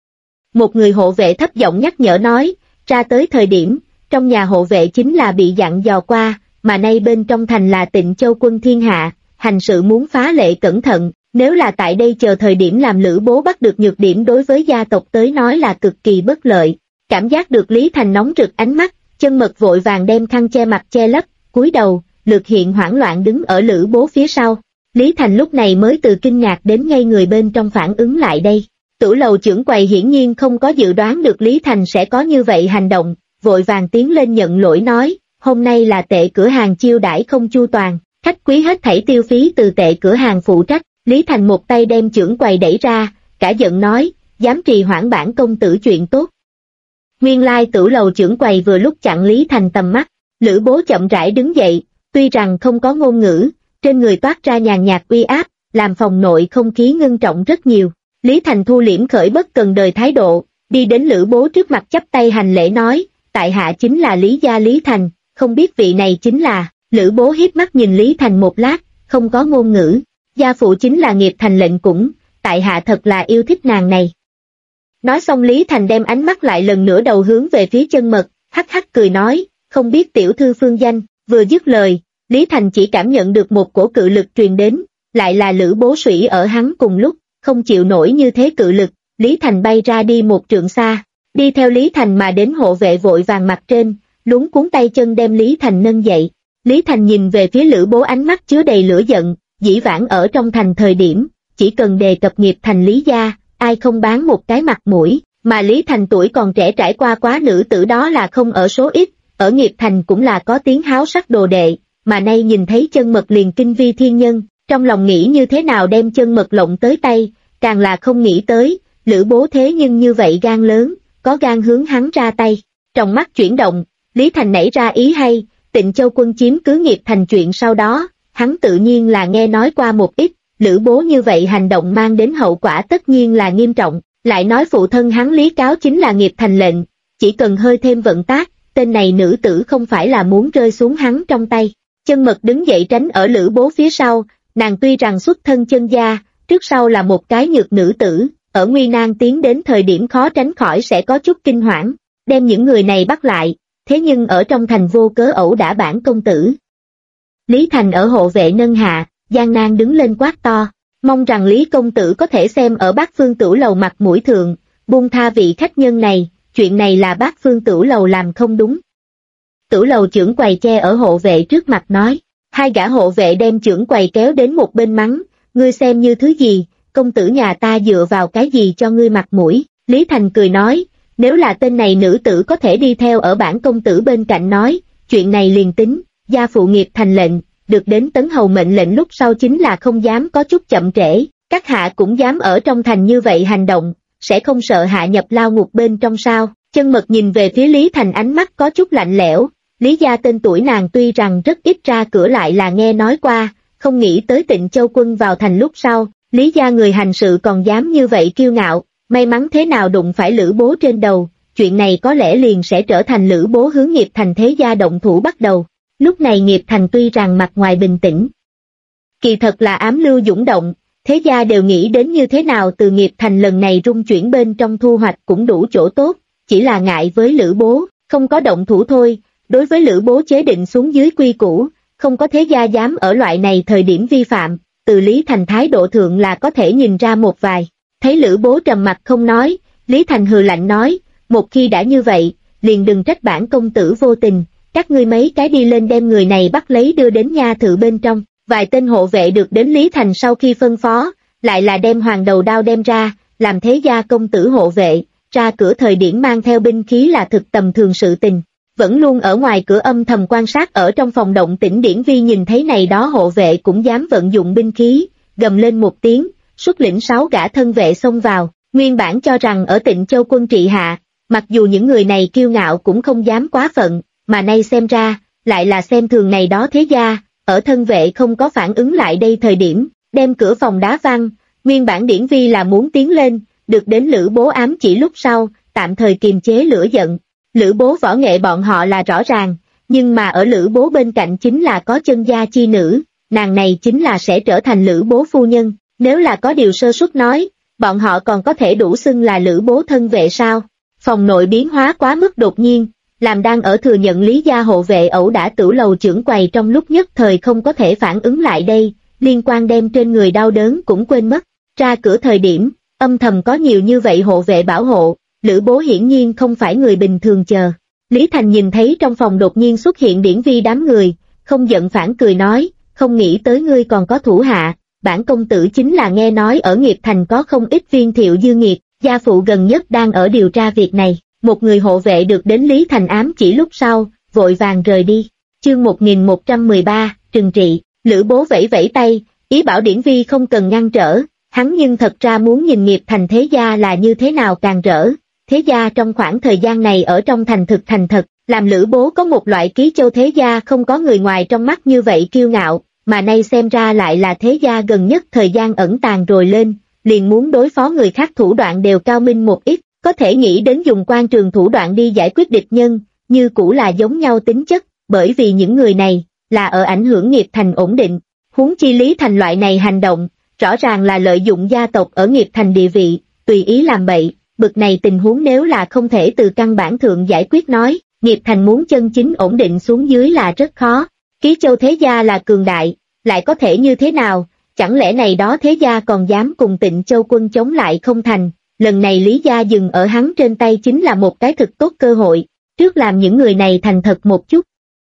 Một người hộ vệ thấp giọng nhắc nhở nói, ra tới thời điểm, trong nhà hộ vệ chính là bị dặn dò qua, mà nay bên trong thành là Tịnh Châu quân thiên hạ, hành sự muốn phá lệ cẩn thận, nếu là tại đây chờ thời điểm làm Lữ Bố bắt được nhược điểm đối với gia tộc tới nói là cực kỳ bất lợi, cảm giác được Lý Thành nóng rực ánh mắt, chân mật vội vàng đem khăn che mặt che lấp, cúi đầu, lược hiện hoảng loạn đứng ở Lữ Bố phía sau, Lý Thành lúc này mới từ kinh ngạc đến ngay người bên trong phản ứng lại đây. Tử lầu trưởng quầy hiển nhiên không có dự đoán được Lý Thành sẽ có như vậy hành động, vội vàng tiến lên nhận lỗi nói, hôm nay là tệ cửa hàng chiêu đãi không chu toàn, khách quý hết thảy tiêu phí từ tệ cửa hàng phụ trách, Lý Thành một tay đem trưởng quầy đẩy ra, cả giận nói, dám trì hoãn bản công tử chuyện tốt. Nguyên lai Tử lầu trưởng quầy vừa lúc chặn Lý Thành tầm mắt, Lữ Bố chậm rãi đứng dậy, tuy rằng không có ngôn ngữ, trên người toát ra nhàn nhạt uy áp, làm phòng nội không khí ngưng trọng rất nhiều. Lý Thành thu liễm khởi bất cần đời thái độ, đi đến Lữ Bố trước mặt chắp tay hành lễ nói, tại hạ chính là Lý gia Lý Thành, không biết vị này chính là, Lữ Bố hiếp mắt nhìn Lý Thành một lát, không có ngôn ngữ, gia phụ chính là nghiệp thành lệnh cũng, tại hạ thật là yêu thích nàng này. Nói xong Lý Thành đem ánh mắt lại lần nữa đầu hướng về phía chân mật, hắc hắc cười nói, không biết tiểu thư phương danh, vừa dứt lời, Lý Thành chỉ cảm nhận được một cổ cự lực truyền đến, lại là Lữ Bố Sủy ở hắn cùng lúc, không chịu nổi như thế cự lực, Lý Thành bay ra đi một trượng xa, đi theo Lý Thành mà đến hộ vệ vội vàng mặt trên, luống cuốn tay chân đem Lý Thành nâng dậy. Lý Thành nhìn về phía Lữ Bố ánh mắt chứa đầy lửa giận, dĩ vãng ở trong thành thời điểm, chỉ cần đề cập nghiệp thành Lý gia, ai không bán một cái mặt mũi, mà Lý Thành tuổi còn trẻ trải qua quá nữ tử đó là không ở số ít, ở nghiệp thành cũng là có tiếng háo sắc đồ đệ, mà nay nhìn thấy Chân Mật liền kinh vi thiên nhân, trong lòng nghĩ như thế nào đem Chân Mật lộng tới tay, càng là không nghĩ tới, Lữ Bố thế nhưng như vậy gan lớn, có gan hướng hắn ra tay. Trong mắt chuyển động, Lý Thành nảy ra ý hay, Tịnh Châu Quân chiếm cứ nghiệp thành chuyện sau đó, hắn tự nhiên là nghe nói qua một ít, Lữ Bố như vậy hành động mang đến hậu quả tất nhiên là nghiêm trọng, lại nói phụ thân hắn Lý Cáo chính là nghiệp thành lệnh, chỉ cần hơi thêm vận tác, tên này nữ tử không phải là muốn rơi xuống hắn trong tay. Chân Mật đứng dậy tránh ở Lữ Bố phía sau, nàng tuy rằng xuất thân Chân gia, trước sau là một cái nhược nữ tử, ở nguy nan tiến đến thời điểm khó tránh khỏi sẽ có chút kinh hoảng, đem những người này bắt lại, thế nhưng ở trong thành vô cớ ẩu đả bản công tử. Lý Thành ở hộ vệ nâng hạ, gian nan đứng lên quát to, mong rằng Lý công tử có thể xem ở Bát Phương Tửu Lầu mặt mũi thượng, buông tha vị khách nhân này, chuyện này là Bát Phương Tửu Lầu làm không đúng. Tửu Lầu trưởng quầy che ở hộ vệ trước mặt nói, hai gã hộ vệ đem trưởng quầy kéo đến một bên mắng, ngươi xem như thứ gì, công tử nhà ta dựa vào cái gì cho ngươi mặt mũi. Lý Thành cười nói, nếu là tên này nữ tử có thể đi theo ở bản công tử bên cạnh nói, chuyện này liền tính, gia phụ nghiệp thành lệnh, được đến Tấn Hầu mệnh lệnh lúc sau chính là không dám có chút chậm trễ, các hạ cũng dám ở trong thành như vậy hành động, sẽ không sợ hạ nhập lao ngục bên trong sao. Chân Mật nhìn về phía Lý Thành ánh mắt có chút lạnh lẽo, Lý gia tên tuổi nàng tuy rằng rất ít ra cửa lại là nghe nói qua, không nghĩ tới Tịnh Châu Quân vào thành lúc sau, Lý gia người hành sự còn dám như vậy kiêu ngạo, may mắn thế nào đụng phải Lữ Bố trên đầu, chuyện này có lẽ liền sẽ trở thành Lữ Bố hướng nghiệp thành thế gia động thủ bắt đầu. Lúc này nghiệp thành tuy rằng mặt ngoài bình tĩnh, kỳ thật là ám lưu dũng động, thế gia đều nghĩ đến như thế nào từ nghiệp thành lần này rung chuyển bên trong thu hoạch cũng đủ chỗ tốt, chỉ là ngại với Lữ Bố, không có động thủ thôi, đối với Lữ Bố chế định xuống dưới quy củ, không có thế gia dám ở loại này thời điểm vi phạm, từ Lý Thành thái độ thượng là có thể nhìn ra một vài. Thấy Lữ Bố trầm mặt không nói, Lý Thành hừ lạnh nói, một khi đã như vậy, liền đừng trách bản công tử vô tình, các ngươi mấy cái đi lên đem người này bắt lấy đưa đến nha thự bên trong. Vài tên hộ vệ được đến Lý Thành sau khi phân phó, lại là đem hoàng đầu đao đem ra, làm thế gia công tử hộ vệ, ra cửa thời điểm mang theo binh khí là thực tầm thường sự tình. Vẫn luôn ở ngoài cửa âm thầm quan sát ở trong phòng động tĩnh Điển Vi nhìn thấy này đó hộ vệ cũng dám vận dụng binh khí, gầm lên một tiếng, xuất lĩnh 6 gã thân vệ xông vào, nguyên bản cho rằng ở Tịnh Châu Quân trị hạ, mặc dù những người này kiêu ngạo cũng không dám quá phận, mà nay xem ra, lại là xem thường này đó thế gia, ở thân vệ không có phản ứng lại đây thời điểm, đem cửa phòng đá văng, nguyên bản Điển Vi là muốn tiến lên, được đến Lữ Bố ám chỉ lúc sau, tạm thời kiềm chế lửa giận. Lữ Bố võ nghệ bọn họ là rõ ràng, nhưng mà ở Lữ Bố bên cạnh chính là có Chân gia chi nữ, nàng này chính là sẽ trở thành Lữ Bố phu nhân, nếu là có điều sơ suất nói, bọn họ còn có thể đủ xưng là Lữ Bố thân vệ sao. Phòng nội biến hóa quá mức đột nhiên, làm đang ở thừa nhận Lý gia hộ vệ ẩu đả Tửu Lầu trưởng quầy trong lúc nhất thời không có thể phản ứng lại đây, liên quan đem trên người đau đớn cũng quên mất, ra cửa thời điểm, âm thầm có nhiều như vậy hộ vệ bảo hộ, Lữ Bố hiển nhiên không phải người bình thường chờ. Lý Thành nhìn thấy trong phòng đột nhiên xuất hiện Điển Vi đám người, không giận phản cười nói, không nghĩ tới ngươi còn có thủ hạ, bản công tử chính là nghe nói ở nghiệp thành có không ít viên thiệu dư nghiệt, gia phụ gần nhất đang ở điều tra việc này. Một người hộ vệ được đến Lý Thành ám chỉ lúc sau, vội vàng rời đi. Chương 1113, trừng trị, Lữ Bố vẫy vẫy tay, ý bảo Điển Vi không cần ngăn trở, hắn nhưng thật ra muốn nhìn nghiệp thành thế gia là như thế nào càng rỡ. Thế gia trong khoảng thời gian này ở trong thành thực thành thật, làm Lữ Bố có một loại Ký Châu thế gia không có người ngoài trong mắt như vậy kiêu ngạo, mà nay xem ra lại là thế gia gần nhất thời gian ẩn tàng rồi lên, liền muốn đối phó người khác thủ đoạn đều cao minh một ít. Có thể nghĩ đến dùng quan trường thủ đoạn đi giải quyết địch nhân, như cũ là giống nhau tính chất, bởi vì những người này, là ở ảnh hưởng nghiệp thành ổn định. Huống chi Lý Thành loại này hành động, rõ ràng là lợi dụng gia tộc ở nghiệp thành địa vị, tùy ý làm bậy, bực này tình huống nếu là không thể từ căn bản thượng giải quyết nói, nghiệp thành muốn chân chính ổn định xuống dưới là rất khó. Ký Châu thế gia là cường đại, lại có thể như thế nào, chẳng lẽ này đó thế gia còn dám cùng Tịnh Châu quân chống lại không thành, lần này Lý gia dừng ở hắn trên tay chính là một cái thực tốt cơ hội, trước làm những người này thành thật một chút.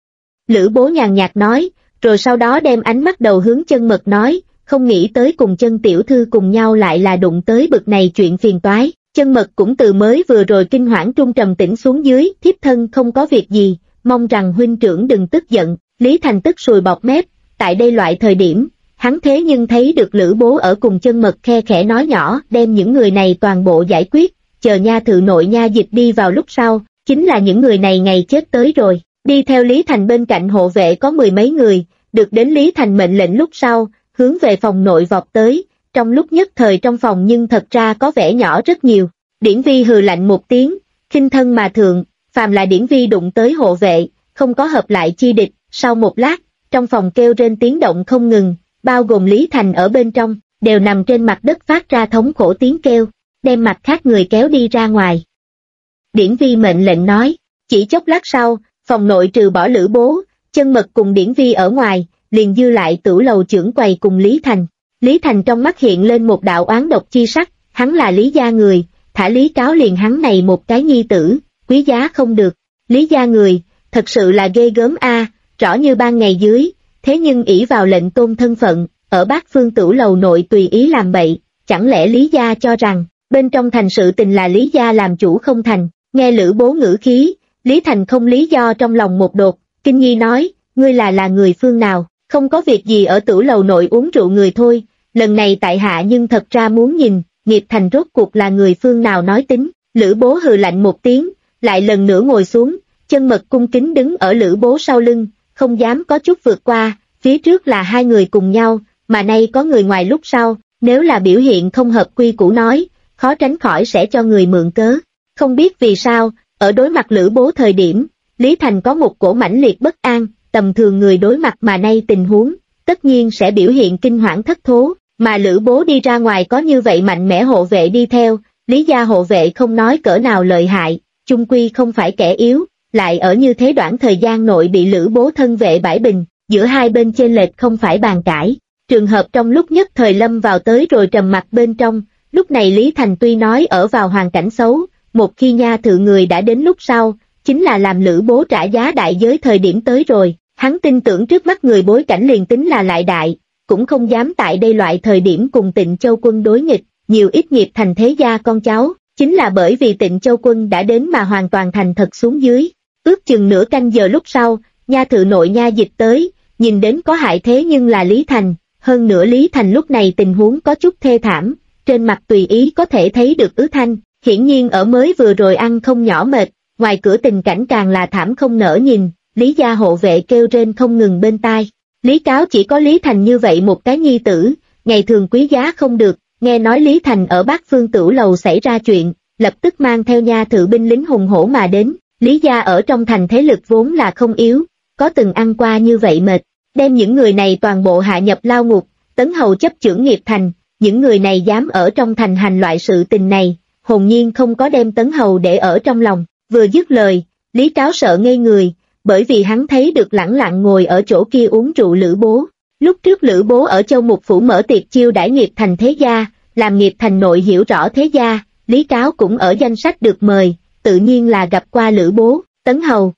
Lữ Bố nhàn nhạt nói, rồi sau đó đem ánh mắt đầu hướng Chân Mật nói, không nghĩ tới cùng Chân tiểu thư cùng nhau lại là đụng tới bực này chuyện phiền toái. Chân Mật cũng từ mới vừa rồi kinh hoảng trung trầm tĩnh xuống dưới, thiếp thân không có việc gì, mong rằng huynh trưởng đừng tức giận. Lý Thành tức sùi bọt mép, tại đây loại thời điểm, hắn thế nhưng thấy được Lữ Bố ở cùng Chân Mật khe khẽ nói nhỏ, đem những người này toàn bộ giải quyết, chờ nha thự nội nha dịch đi vào lúc sau, chính là những người này ngày chết tới rồi. Đi theo Lý Thành bên cạnh hộ vệ có 10 mấy người, được đến Lý Thành mệnh lệnh lúc sau, hướng về phòng nội vọt tới, trong lúc nhất thời trong phòng nhưng thật ra có vẻ nhỏ rất nhiều. Điển Vi hừ lạnh một tiếng, khinh thân mà thượng, phàm là Điển Vi đụng tới hộ vệ, không có hợp lại chi địch, sau một lát, trong phòng kêu rên tiếng động không ngừng, bao gồm Lý Thành ở bên trong, đều nằm trên mặt đất phát ra thống khổ tiếng kêu, đem mặt khác người kéo đi ra ngoài. Điển Vi mệnh lệnh nói, chỉ chốc lát sau, phòng nội trừ bỏ Lữ Bố, Chân Mật cùng Điển Vi ở ngoài, liền dư lại Tửu lầu trưởng quầy cùng Lý Thành. Lý Thành trong mắt hiện lên một đạo oán độc chi sắc, hắn là Lý gia người, thả Lý Cáo liền hắn này một cái nhi tử, quý giá không được. Lý gia người, thật sự là ghê gớm a, rõ như ban ngày dưới, thế nhưng ỷ vào lệnh tôn thân phận, ở Bát Phương Tửu lầu nội tùy ý làm bậy, chẳng lẽ Lý gia cho rằng, bên trong thành sự tình là Lý gia làm chủ không thành. Nghe Lữ Bố ngữ khí, Lý Thành không lý do trong lòng một đột, kinh nghi nói, ngươi là người phương nào, không có việc gì ở Tửu lầu nội uống rượu người thôi, lần này tại hạ nhưng thật ra muốn nhìn, Nghiệp Thành rốt cuộc là người phương nào nói tính. Lữ Bố hừ lạnh một tiếng, lại lần nữa ngồi xuống, Chân Mật cung kính đứng ở Lữ Bố sau lưng, không dám có chút vượt qua, phía trước là hai người cùng nhau, mà nay có người ngoài lúc sau, nếu là biểu hiện không hợp quy củ nói, khó tránh khỏi sẽ cho người mượn cớ. Không biết vì sao, ở đối mặt Lữ Bố thời điểm, Lý Thành có một cổ mãnh liệt bất an, tầm thường người đối mặt mà nay tình huống, tất nhiên sẽ biểu hiện kinh hoảng thất thố, mà Lữ Bố đi ra ngoài có như vậy mạnh mẽ hộ vệ đi theo, Lý gia hộ vệ không nói cỡ nào lợi hại, chung quy không phải kẻ yếu, lại ở như thế đoạn thời gian nội bị Lữ Bố thân vệ bãi bình, giữa hai bên chênh lệch không phải bàn cãi. Trường hợp trong lúc nhất thời lâm vào tới rồi trầm mặc bên trong, lúc này Lý Thành tuy nói ở vào hoàn cảnh xấu, một khi nha thự người đã đến lúc sau, chính là làm Lữ Bố trả giá đại giới thời điểm tới rồi, hắn tin tưởng trước mắt người bối cảnh liền tính là lại đại, cũng không dám tại đây loại thời điểm cùng Tịnh Châu quân đối nghịch, nhiều ít Nghiệp Thành thế gia con cháu, chính là bởi vì Tịnh Châu quân đã đến mà hoàn toàn thành thật xuống dưới. Ước chừng nửa canh giờ lúc sau, nha thự nội nha dịch tới, nhìn đến có hại thế nhưng là Lý Thành, hơn nữa Lý Thành lúc này tình huống có chút thê thảm, trên mặt tùy ý có thể thấy được ứ thanh, hiển nhiên ở mới vừa rồi ăn không nhỏ mệt, ngoài cửa tình cảnh càng là thảm không nỡ nhìn, Lý gia hộ vệ kêu rên không ngừng bên tai. Lý Cáo chỉ có Lý Thành như vậy một cái nhi tử, ngày thường quý giá không được, nghe nói Lý Thành ở Bát Phương Tửu lầu xảy ra chuyện, lập tức mang theo nha thự binh lính hùng hổ mà đến. Lý gia ở trong thành thế lực vốn là không yếu, có từng ăn qua như vậy mệt, đem những người này toàn bộ hạ nhập lao ngục, Tấn Hầu chấp chưởng Nghiệp Thành, những người này dám ở trong thành hành loại sự tình này, hồn nhiên không có đem Tấn Hầu để ở trong lòng. Vừa dứt lời, Lý Cáo sợ ngây người, bởi vì hắn thấy được lẳng lặng ngồi ở chỗ kia uống rượu Lữ Bố. Lúc trước Lữ Bố ở Châu Mục Phủ mở tiệc chiêu đãi Nghiệp Thành thế gia, làm Nghiệp Thành nội hiểu rõ thế gia, Lý Cáo cũng ở danh sách được mời, tự nhiên là gặp qua Lữ Bố, Tấn Hầu.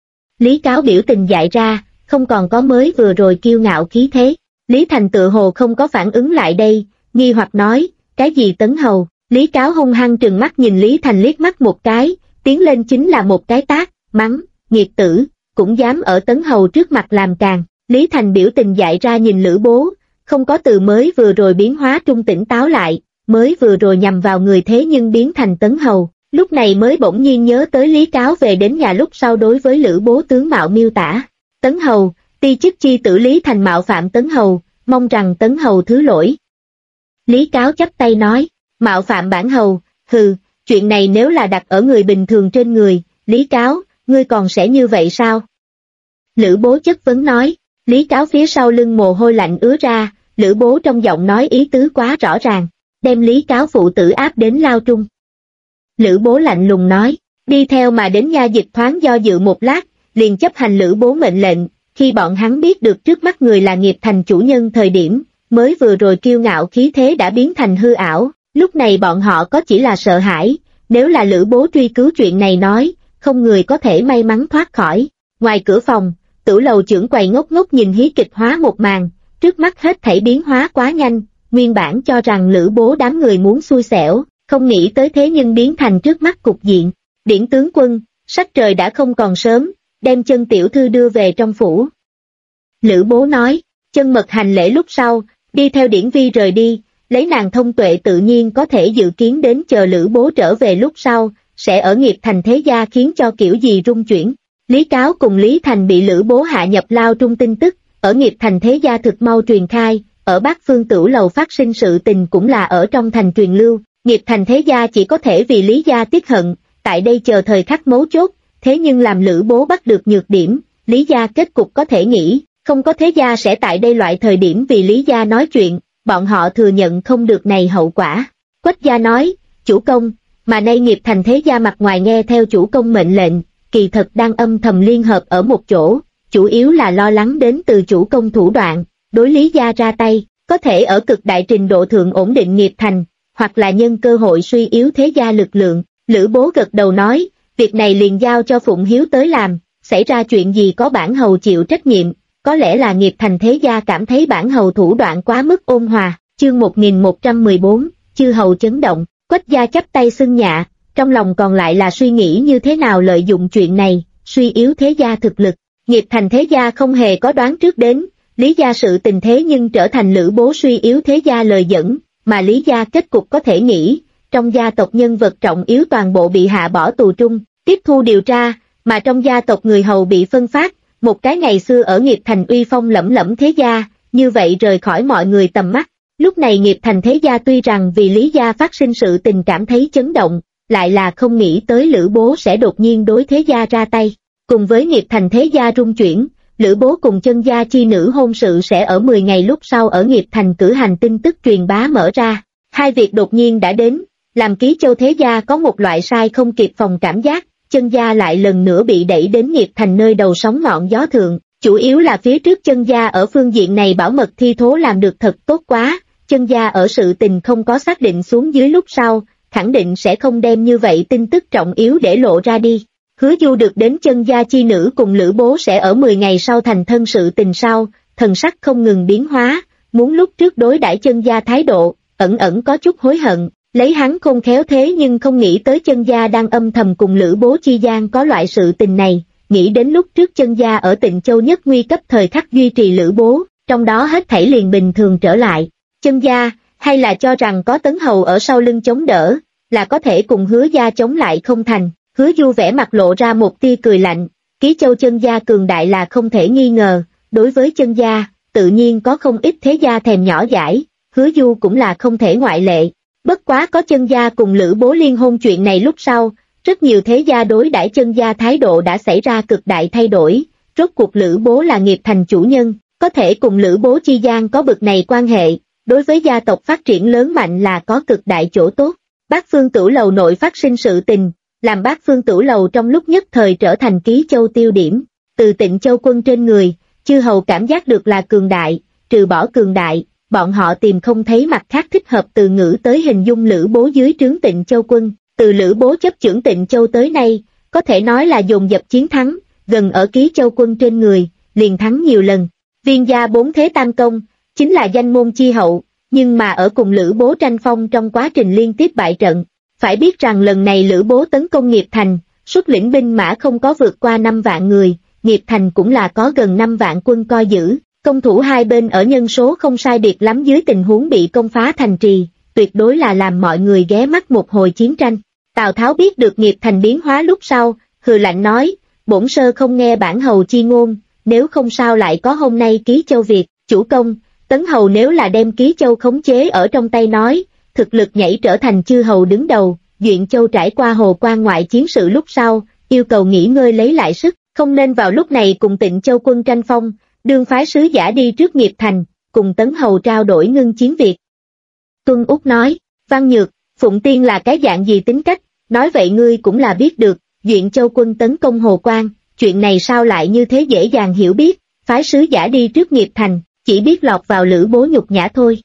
Lý Cáo biểu tình dại ra, không còn có mới vừa rồi kiêu ngạo khí thế. Lý Thành tự hồ không có phản ứng lại đây, nghi hoặc nói, cái gì Tấn Hầu? Lý Cáo hung hăng trừng mắt nhìn Lý Thành liếc mắt một cái, tiến lên chính là một cái tát, mắng, nghiệt tử, cũng dám ở Tấn Hầu trước mặt làm càn. Lý Thành biểu tình dại ra nhìn Lữ Bố, không có từ mới vừa rồi biến hóa trung tỉnh táo lại, mới vừa rồi nhằm vào người thế nhưng biến thành Tấn Hầu, lúc này mới bỗng nhiên nhớ tới Lý Cáo về đến nhà lúc sau đối với Lữ Bố tướng mạo miêu tả. Tấn Hầu, ti chức chi tử Lý Thành mạo phạm Tấn Hầu, mong rằng Tấn Hầu thứ lỗi. Lý Cáo chắp tay nói, mạo phạm bản hầu, hừ, chuyện này nếu là đặt ở người bình thường trên người, Lý Cáo, ngươi còn sẽ như vậy sao? Lữ Bố chất vấn nói, Lý Cáo phía sau lưng mồ hôi lạnh ứa ra, Lữ Bố trong giọng nói ý tứ quá rõ ràng, đem Lý Cáo phụ tử áp đến lao trung. Lữ Bố lạnh lùng nói, đi theo mà đến nha dịch thoáng do dự một lát, liền chấp hành Lữ Bố mệnh lệnh, Khi bọn hắn biết được trước mắt người là nghiệp thành chủ nhân thời điểm, mới vừa rồi kiêu ngạo khí thế đã biến thành hư ảo, lúc này bọn họ có chỉ là sợ hãi, nếu là Lữ Bố truy cứu chuyện này nói, không người có thể may mắn thoát khỏi. Ngoài cửa phòng, Tử Lầu trưởng quầy ngốc ngốc nhìn hí kịch hóa một màn, trước mắt hết thảy biến hóa quá nhanh, nguyên bản cho rằng Lữ Bố đám người muốn xui xẻo, không nghĩ tới thế nhưng biến thành trước mắt cục diện. Điển tướng quân, sắc trời đã không còn sớm, đem Chân tiểu thư đưa về trong phủ. Lữ Bố nói, Chân Mật hành lễ lúc sau, đi theo Điển Vi rời đi, lấy nàng thông tuệ tự nhiên có thể dự kiến đến chờ Lữ Bố trở về lúc sau, sẽ ở nghiệp thành thế gia khiến cho kiểu gì rung chuyển. Lý Cáo cùng Lý Thành bị Lữ Bố hạ nhập lao trung tin tức, ở nghiệp thành thế gia thực mau truyền khai, ở Bát Phương Tửu lầu phát sinh sự tình cũng là ở trong thành truyền lưu, nghiệp thành thế gia chỉ có thể vì Lý gia tiếc hận, tại đây chờ thời khắc mấu chốt, thế nhưng làm Lữ Bố bắt được nhược điểm, Lý gia kết cục có thể nghĩ, không có thế gia sẽ tại đây loại thời điểm vì Lý gia nói chuyện, bọn họ thừa nhận không được này hậu quả. Quách gia nói, chủ công, mà nay nghiệp thành thế gia mặt ngoài nghe theo chủ công mệnh lệnh, kỳ thật đang âm thầm liên hợp ở một chỗ, chủ yếu là lo lắng đến từ chủ công thủ đoạn, đối Lý gia ra tay, có thể ở cực đại trình độ thượng ổn định nghiệp thành, hoặc là nhân cơ hội suy yếu thế gia lực lượng. Lữ Bố gật đầu nói, việc này liền giao cho Phụng Hiếu tới làm, xảy ra chuyện gì có bản hầu chịu trách nhiệm, có lẽ là nghiệp thành thế gia cảm thấy bản hầu thủ đoạn quá mức ôn hòa. Chương 1114, chư hầu chấn động, Quách gia chắp tay xưng nhạ, trong lòng còn lại là suy nghĩ như thế nào lợi dụng chuyện này, suy yếu thế gia thực lực. Nghiệp thành thế gia không hề có đoán trước đến, Lý gia sự tình thế nhưng trở thành Lữ Bố suy yếu thế gia lời dẫn, mà Lý gia kết cục có thể nghĩ, trong gia tộc nhân vật trọng yếu toàn bộ bị hạ bỏ tù trung, tiếp thu điều tra, mà trong gia tộc người hầu bị phân phát, một cái ngày xưa ở nghiệp thành uy phong lẫm lẫm thế gia, như vậy rời khỏi mọi người tầm mắt. Lúc này nghiệp thành thế gia tuy rằng vì Lý gia phát sinh sự tình cảm thấy chấn động, lại là không nghĩ tới Lữ Bố sẽ đột nhiên đối thế gia ra tay. Cùng với nghiệp thành thế gia rung chuyển, Lữ Bố cùng Chân gia chi nữ hôn sự sẽ ở 10 ngày lúc sau ở nghiệp thành cử hành tin tức truyền bá mở ra. Hai việc đột nhiên đã đến, làm Ký Châu thế gia có một loại sai không kịp phòng cảm giác, Chân gia lại lần nữa bị đẩy đến nghiệp thành nơi đầu sóng ngọn gió thượng. Chủ yếu là phía trước Chân gia ở phương diện này bảo mật thi thố làm được thật tốt quá, Chân gia ở sự tình không có xác định xuống dưới lúc sau, khẳng định sẽ không đem như vậy tin tức trọng yếu để lộ ra đi. Hứa Du được đến Chân gia chi nữ cùng Lữ Bố sẽ ở 10 ngày sau thành thân sự tình sau, thần sắc không ngừng biến hóa, muốn lúc trước đối đãi Chân gia thái độ, ẩn ẩn có chút hối hận, lấy hắn khôn khéo thế nhưng không nghĩ tới Chân gia đang âm thầm cùng Lữ Bố chi gian có loại sự tình này, nghĩ đến lúc trước Chân gia ở Tịnh Châu nhất nguy cấp thời khắc duy trì Lữ Bố, trong đó hết thảy liền bình thường trở lại. Chân gia, hay là cho rằng có Tấn Hầu ở sau lưng chống đỡ, là có thể cùng Hứa gia chống lại không thành. Hứa Du vẻ mặt lộ ra một tia cười lạnh, Ký Châu Chân gia cường đại là không thể nghi ngờ, đối với Chân gia, tự nhiên có không ít thế gia thèm nhỏ dãi, Hứa Du cũng là không thể ngoại lệ. Bất quá có Chân gia cùng Lữ Bố liên hôn chuyện này lúc sau, rất nhiều thế gia đối đãi Chân gia thái độ đã xảy ra cực đại thay đổi, rốt cuộc Lữ Bố là nghiệp thành chủ nhân, có thể cùng Lữ Bố chi gian có bực này quan hệ, đối với gia tộc phát triển lớn mạnh là có cực đại chỗ tốt. Bát Phương Tửu lầu nội phát sinh sự tình, làm Bát Phương Tửu lầu trong lúc nhất thời trở thành Ký Châu tiêu điểm, từ Tịnh Châu quân trên người, chư hầu cảm giác được là cường đại, trừ bỏ cường đại, bọn họ tìm không thấy mặt khác thích hợp từ ngữ tới hình dung Lữ Bố dưới trướng Tịnh Châu quân, từ Lữ Bố chấp chưởng Tịnh Châu tới nay, có thể nói là dồn dập chiến thắng, gần ở Ký Châu quân trên người, liền thắng nhiều lần. Viên gia 4 thế tam công, chính là danh môn chi hậu, nhưng mà ở cùng Lữ Bố tranh phong trong quá trình liên tiếp bại trận. Phải biết rằng lần này Lữ Bố tấn công nghiệp thành, xuất lĩnh binh mã không có vượt qua 5 vạn người, nghiệp thành cũng là có gần 5 vạn quân coi giữ, công thủ hai bên ở nhân số không sai biệt lắm dưới tình huống bị công phá thành trì, tuyệt đối là làm mọi người ghé mắt một hồi chiến tranh. Tào Tháo biết được nghiệp thành biến hóa lúc sau, hừ lạnh nói, bổn sơ không nghe bản hầu chi ngôn, nếu không sao lại có hôm nay Ký Châu việc, chủ công, Tấn hầu nếu là đem Ký Châu khống chế ở trong tay nói, thực lực nhảy trở thành chư hầu đứng đầu, Duyện Châu trải qua Hồ Quan ngoại chiến sự lúc sau, yêu cầu nghỉ ngơi lấy lại sức, không nên vào lúc này cùng Tịnh Châu quân tranh phong, đương phái sứ giả đi trước nghiệp thành, cùng Tấn hầu trao đổi ngưng chiến việc. Tuân Úc nói, Văn Nhược, Phụng Tiên là cái dạng gì tính cách, nói vậy ngươi cũng là biết được, Duyện Châu quân tấn công Hồ Quan, chuyện này sao lại như thế dễ dàng hiểu biết, phái sứ giả đi trước nghiệp thành, chỉ biết lọt vào Lữ Bố nhục nhã thôi.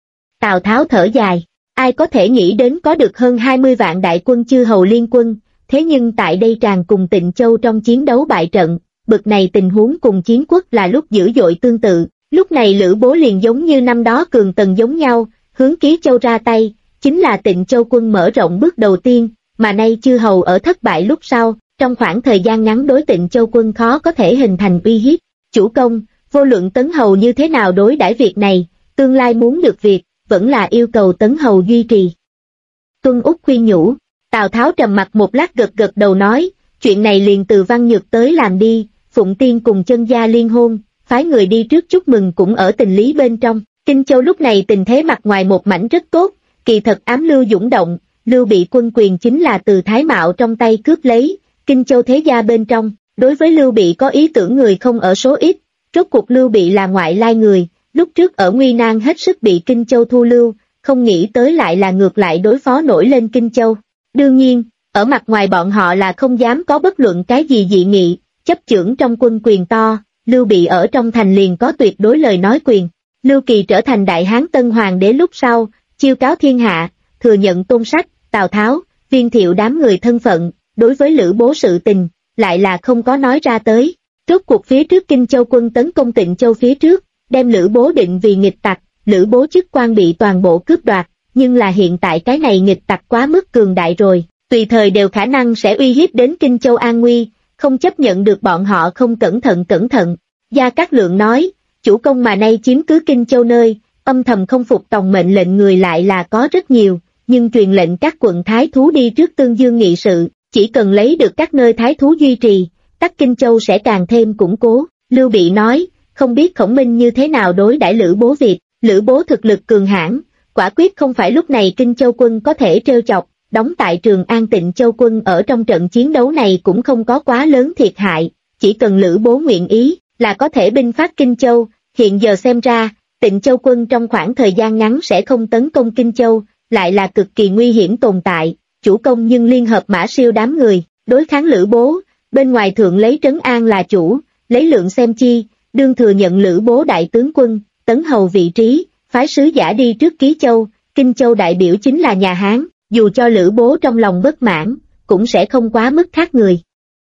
Tào Tháo thở dài, ai có thể nghĩ đến có được hơn 20 vạn đại quân chư hầu liên quân, thế nhưng tại đây Tràng cùng Tịnh Châu trong chiến đấu bại trận, bực này tình huống cùng Chiến Quốc là lúc dữ dội tương tự, lúc này Lữ Bố liền giống như năm đó Cường Tần giống nhau, hướng Ký Châu ra tay, chính là Tịnh Châu quân mở rộng bước đầu tiên, mà nay chư hầu ở thất bại lúc sau, trong khoảng thời gian ngắn đối Tịnh Châu quân khó có thể hình thành uy hiếp. Chủ công, vô luận Tấn Hầu như thế nào đối đãi việc này, tương lai muốn được việc, vẫn là yêu cầu Tấn Hầu duy trì. Tuân Úc khuyên nhủ, Tào Tháo trầm mặt một lát gật gật đầu nói, chuyện này liền từ Văn Nhược tới làm đi, Phụng Tiên cùng Chân Gia liên hôn, phái người đi trước chúc mừng cũng ở tình lý bên trong. Kinh Châu lúc này tình thế mặt ngoài một mảnh rất tốt, kỳ thật ám lưu dũng động, Lưu Bị quân quyền chính là từ Thái Mạo trong tay cướp lấy, Kinh Châu thế gia bên trong, đối với Lưu Bị có ý tưởng người không ở số ít, rốt cuộc Lưu Bị là ngoại lai người, lúc trước ở nguy nan hết sức bị Kinh Châu thu lưu, không nghĩ tới lại là ngược lại đối phó nổi lên Kinh Châu. Đương nhiên, ở mặt ngoài bọn họ là không dám có bất luận cái gì dị nghị, chấp chưởng trong quân quyền to, Lưu Bị ở trong thành liền có tuyệt đối lời nói quyền. Lưu Kỳ trở thành Đại Hán Tân Hoàng đế lúc sau, chiêu cáo thiên hạ, thừa nhận Tôn Sách, Tào Tháo, Viên Thiệu đám người thân phận, đối với Lữ Bố sự tình, lại là không có nói ra tới. Rốt cuộc phía trước Kinh Châu quân tấn công Tịnh Châu phía trước, đem Lữ Bố định vì nghịch tặc, Lữ Bố chức quan bị toàn bộ cướp đoạt, nhưng là hiện tại cái này nghịch tặc quá mức cường đại rồi, tùy thời đều khả năng sẽ uy hiếp đến Kinh Châu an nguy, không chấp nhận được bọn họ không cẩn thận. Gia Cát Lượng nói, chủ công mà nay chiếm cứ Kinh Châu nơi, âm thầm không phục tòng mệnh lệnh người lại là có rất nhiều, nhưng truyền lệnh các quận thái thú đi trước tương dương nghị sự, chỉ cần lấy được các nơi thái thú duy trì, các Kinh Châu sẽ càng thêm củng cố. Lưu Bị nói, không biết Khổng Minh như thế nào đối đãi Lữ Bố việc, Lữ Bố thực lực cường hãn, quả quyết không phải lúc này Kinh Châu quân có thể trêu chọc, đóng tại Trường An Tịnh Châu quân ở trong trận chiến đấu này cũng không có quá lớn thiệt hại, chỉ cần Lữ Bố nguyện ý, là có thể binh phát Kinh Châu, hiện giờ xem ra, Tịnh Châu quân trong khoảng thời gian ngắn sẽ không tấn công Kinh Châu, lại là cực kỳ nguy hiểm tồn tại, chủ công nhưng liên hợp Mã Siêu đám người, đối kháng Lữ Bố, bên ngoài thượng lấy Trấn An là chủ, lấy lượng xem chi, đương thừa nhận Lữ Bố đại tướng quân, Tấn Hầu vị trí, phái sứ giả đi trước Ký Châu, Kinh Châu đại biểu chính là nhà Hán, dù cho Lữ Bố trong lòng bất mãn, cũng sẽ không quá mức khác người.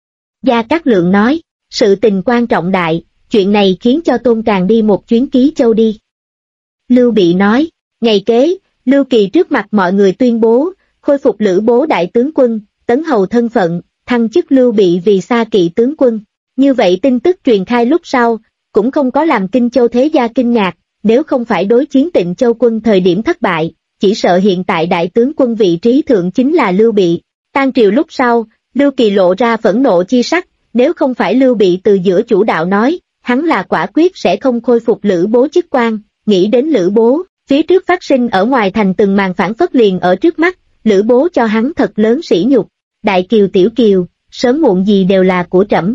Gia Cát Lượng nói, sự tình quan trọng đại, chuyện này khiến cho Tôn Tràng đi một chuyến Ký Châu đi. Lưu Bị nói, ngày kế, Lưu Kỳ trước mặt mọi người tuyên bố, khôi phục Lữ Bố đại tướng quân, Tấn Hầu thân phận, thăng chức Lưu Bị vì Xa Kỵ tướng quân. Như vậy tin tức truyền khai lúc sau, cũng không có làm Kinh Châu thế gia kinh ngạc, nếu không phải đối chiến Tịnh Châu quân thời điểm thất bại, chỉ sợ hiện tại đại tướng quân vị trí thượng chính là Lưu Bị. Tan triều lúc sau, Lưu Kỳ lộ ra phẫn nộ chi sắc, nếu không phải Lưu Bị từ giữa chủ đạo nói, hắn là quả quyết sẽ không khôi phục Lữ Bố chức quan, nghĩ đến Lữ Bố, phía trước phát sinh ở ngoài thành từng màn phản phất liền ở trước mắt, Lữ Bố cho hắn thật lớn sỉ nhục, đại kiều tiểu kiều, sớm muộn gì đều là của trẫm.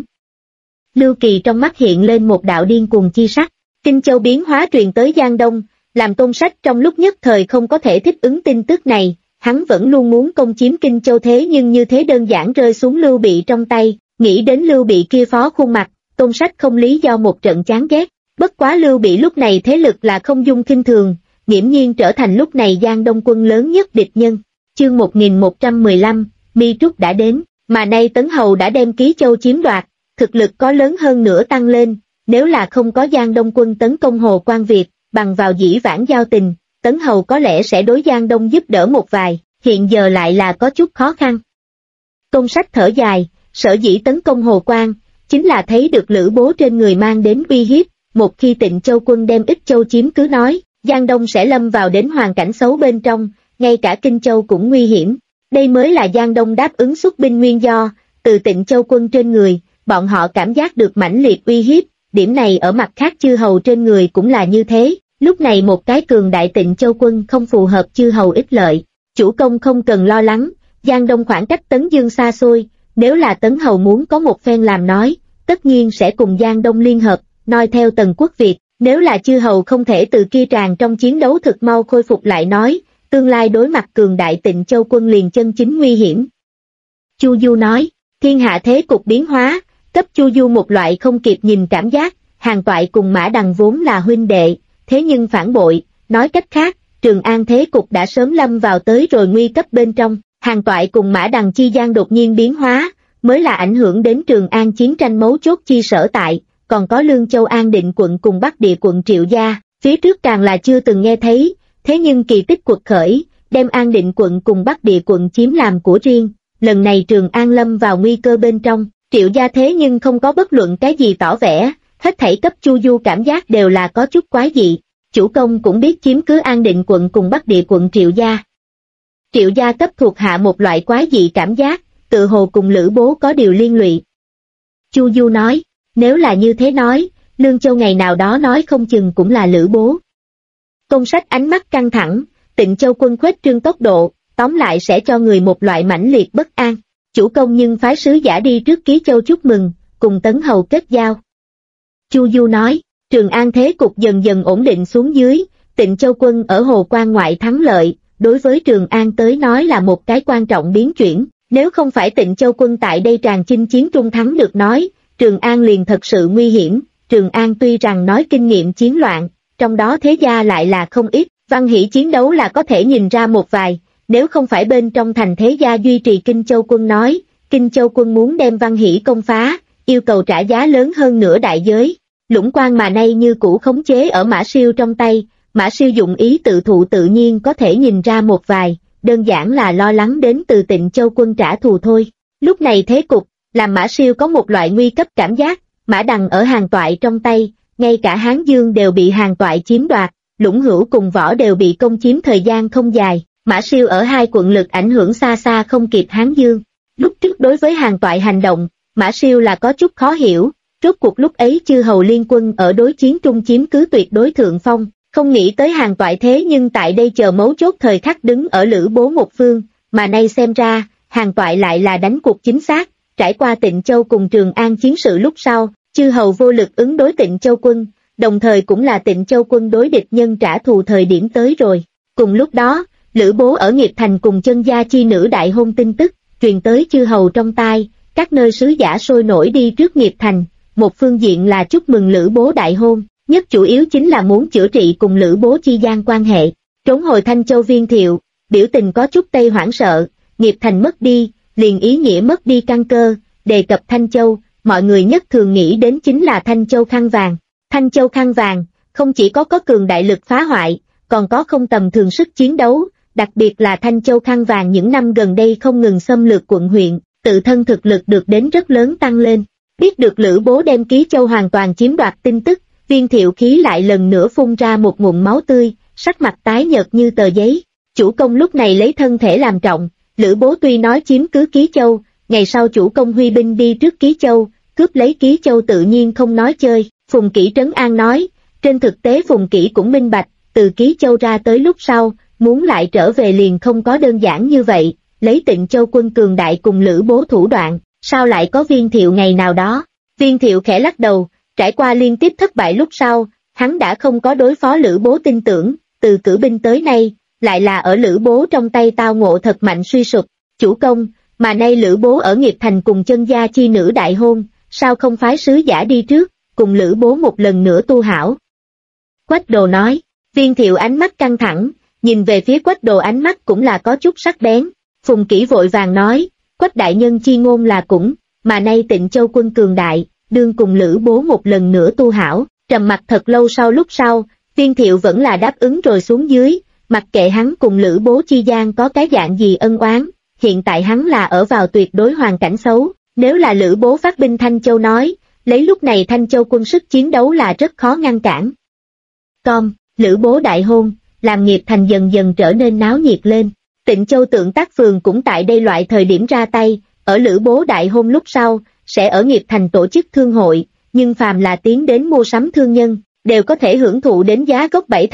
Lưu Kỳ trong mắt hiện lên một đạo điên cuồng chi sắc, Kinh Châu biến hóa truyền tới Giang Đông, làm Tôn Sách trong lúc nhất thời không có thể thích ứng tin tức này, hắn vẫn luôn muốn công chiếm Kinh Châu thế nhưng như thế đơn giản rơi xuống Lưu Bị trong tay, nghĩ đến Lưu Bị kia phó khuôn mặt, Tôn Sách không lý do một trận chán ghét, bất quá Lưu Bị lúc này thế lực là không dung khinh thường, nghiễm nhiên trở thành lúc này Giang Đông quân lớn nhất địch nhân. Chương 1115, Mi Trúc đã đến, mà nay Tấn Hầu đã đem Ký Châu chiếm đoạt, thực lực có lớn hơn nữa tăng lên, nếu là không có Giang Đông quân tấn công Hồ Quan Việt, bằng vào dĩ vãng giao tình, Tấn Hầu có lẽ sẽ đối Giang Đông giúp đỡ một vài, hiện giờ lại là có chút khó khăn. Tôn Sách thở dài, sở dĩ tấn công Hồ Quan, chính là thấy được Lữ Bố trên người mang đến uy hiếp, một khi Tịnh Châu quân đem Ích Châu chiếm cứ nói, Giang Đông sẽ lâm vào đến hoàn cảnh xấu bên trong, ngay cả Kinh Châu cũng nguy hiểm. Đây mới là Giang Đông đáp ứng xuất binh nguyên do, từ Tịnh Châu quân trên người, bọn họ cảm giác được mãnh liệt uy hiếp, điểm này ở mặt khác chư hầu trên người cũng là như thế, lúc này một cái cường đại Tịnh Châu quân không phù hợp chư hầu ích lợi, chủ công không cần lo lắng, Giang Đông khoảng cách Tấn Dương xa xôi, nếu là Tấn Hầu muốn có một phen làm nói, tất nhiên sẽ cùng Giang Đông liên hợp, noi theo Tần Quốc Việt, nếu là chư hầu không thể từ kia tràn trong chiến đấu thực mau khôi phục lại nói, tương lai đối mặt cường đại Tịnh Châu quân liền chân chính nguy hiểm. Chu Du nói, thiên hạ thế cục biến hóa, cấp Chu Du một loại không kịp nhìn cảm giác, Hàn Toại cùng Mã Đằng vốn là huynh đệ, thế nhưng phản bội, nói cách khác, Trường An thế cục đã sớm lâm vào tới rồi nguy cấp bên trong. Hàn Toại cùng Mã Đằng chi gian đột nhiên biến hóa, mới là ảnh hưởng đến Trường An chiến tranh mấu chốt chi sở tại, còn có Lương Châu An Định quận cùng Bắc Địa quận Triệu gia, phía trước càng là chưa từng nghe thấy, thế nhưng kỳ tích quật khởi, đem An Định quận cùng Bắc Địa quận chiếm làm của riêng, lần này Trường An lâm vào nguy cơ bên trong, Triệu gia thế nhưng không có bất luận cái gì tỏ vẻ, hết thảy cấp Chu Du cảm giác đều là có chút quái dị, chủ công cũng biết chiếm cứ An Định quận cùng Bắc Địa quận Triệu gia. Triệu gia cấp thuộc hạ một loại quái dị cảm giác, tự hồ cùng Lữ Bố có điều liên lụy. Chu Du nói, nếu là như thế nói, Lương Châu ngày nào đó nói không chừng cũng là Lữ Bố. Công Sách ánh mắt căng thẳng, Tịnh Châu quân khuếch trương tốc độ, tóm lại sẽ cho người một loại mãnh liệt bất an. Chủ công nhưng phái sứ giả đi trước Ký Châu chúc mừng, cùng Tấn Hầu kết giao. Chu Du nói, Trường An thế cục dần dần ổn định xuống dưới, Tịnh Châu quân ở Hồ Quan ngoại thắng lợi, đối với Trường An tới nói là một cái quan trọng biến chuyển, nếu không phải Tịnh Châu quân tại đây tràn chinh chiến trung thắng được nói, Trường An liền thật sự nguy hiểm. Trường An tuy rằng nói kinh nghiệm chiến loạn, trong đó thế gia lại là không ít, văn hỷ chiến đấu là có thể nhìn ra một vài, nếu không phải bên trong thành thế gia duy trì Kinh Châu quân nói, Kinh Châu quân muốn đem văn hỷ công phá, yêu cầu trả giá lớn hơn nửa đại giới. Lũng Quan mà nay như cũ khống chế ở Mã Siêu trong tay, Mã Siêu dụng ý tự thụ tự nhiên có thể nhìn ra một vài, đơn giản là lo lắng đến từ Tịnh Châu quân trả thù thôi. Lúc này thế cục, làm Mã Siêu có một loại nguy cấp cảm giác, Mã Đằng ở Hàn Toại trong tay, ngay cả Hán Dương đều bị Hàn Toại chiếm đoạt, Lũng Hữu cùng Võ đều bị công chiếm thời gian không dài, Mã Siêu ở hai quận lực ảnh hưởng xa xa không kịp Hán Dương. Lúc trước đối với Hàn Toại hành động, Mã Siêu là có chút khó hiểu, rốt cuộc lúc ấy chư hầu liên quân ở đối chiến trung chiếm cứ tuyệt đối thượng phong, không nghĩ tới Hàn Toại thế nhưng tại đây chờ mấu chốt thời khắc đứng ở Lữ Bố một phương, mà nay xem ra, Hàn Toại lại là đánh cuộc chính xác, trải qua Tịnh Châu cùng Trường An chiến sự lúc sau, chư hầu vô lực ứng đối Tịnh Châu quân, đồng thời cũng là Tịnh Châu quân đối địch nhân trả thù thời điểm tới rồi. Cùng lúc đó, Lữ Bố ở Nghiệp Thành cùng Chân gia chi nữ đại hôn tin tức, truyền tới chư hầu trong tai, các nơi sứ giả sôi nổi đi trước Nghiệp Thành, một phương diện là chúc mừng Lữ Bố đại hôn, nhất chủ yếu chính là muốn chữa trị cùng Lữ Bố chi gian quan hệ. Trốn hồi Thanh Châu Viên Thiệu, biểu tình có chút tây hoảng sợ, Nghiệp Thành mất đi, liền ý nghĩa mất đi căn cơ, đề cập Thanh Châu, mọi người nhất thường nghĩ đến chính là Thanh Châu khăn vàng. Thanh Châu khăn vàng, không chỉ có cường đại lực phá hoại, còn có không tầm thường sức chiến đấu, đặc biệt là Thanh Châu khăn vàng những năm gần đây không ngừng xâm lược quận huyện, tự thân thực lực được đến rất lớn tăng lên. Biết được Lữ Bố đem Ký Châu hoàn toàn chiếm đoạt tin tức, Viên Thiệu khí lại lần nữa phun ra một ngụm máu tươi, sắc mặt tái nhợt như tờ giấy. Chủ công lúc này lấy thân thể làm trọng, Lữ Bố tuy nói chiếm cứ Ký Châu, ngày sau chủ công huy binh đi trước Ký Châu, cướp lấy Ký Châu tự nhiên không nói chơi. Phùng Kỷ trấn an nói, trên thực tế Phùng Kỷ cũng minh bạch, từ Ký Châu ra tới lúc sau, muốn lại trở về liền không có đơn giản như vậy, lấy Tịnh Châu quân cường đại cùng Lữ Bố thủ đoạn, sao lại có Viên Thiệu ngày nào đó. Viên Thiệu khẽ lắc đầu, trải qua liên tiếp thất bại lúc sau, hắn đã không có đối phó Lữ Bố tin tưởng, từ cử binh tới nay, lại là ở Lữ Bố trong tay tao ngộ thật mạnh suy sụp. Chủ công, mà nay Lữ Bố ở Nghiệp Thành cùng Chân gia chi nữ đại hôn, sao không phái sứ giả đi trước, cùng Lữ Bố một lần nữa tu hảo. Quách Đồ nói, Viên Thiệu ánh mắt căng thẳng, nhìn về phía Quách Đồ ánh mắt cũng là có chút sắc bén. Phùng Kỷ vội vàng nói, Quách đại nhân chi ngôn là cũng, mà nay Tịnh Châu quân cường đại, đương cùng Lữ Bố một lần nữa tu hảo. Trầm mặc thật lâu lúc sau, Viên Thiệu vẫn là đáp ứng rồi xuống dưới, mặc kệ hắn cùng Lữ Bố chi gian có cái dạng gì ân oán, hiện tại hắn là ở vào tuyệt đối hoàn cảnh xấu, nếu là Lữ Bố phát binh Thanh Châu nói, lấy lúc này Thanh Châu quân sức chiến đấu là rất khó ngăn cản. Lữ Bố đại hôn, làm Nghiệp Thành dần dần trở nên náo nhiệt lên. Tịnh Châu Tượng Tác Phường cũng tại đây loại thời điểm ra tay, ở Lữ Bố đại hôn lúc sau, sẽ ở Nghiệp Thành tổ chức thương hội, nhưng phàm là tiến đến mua sắm thương nhân, đều có thể hưởng thụ đến giá gốc 7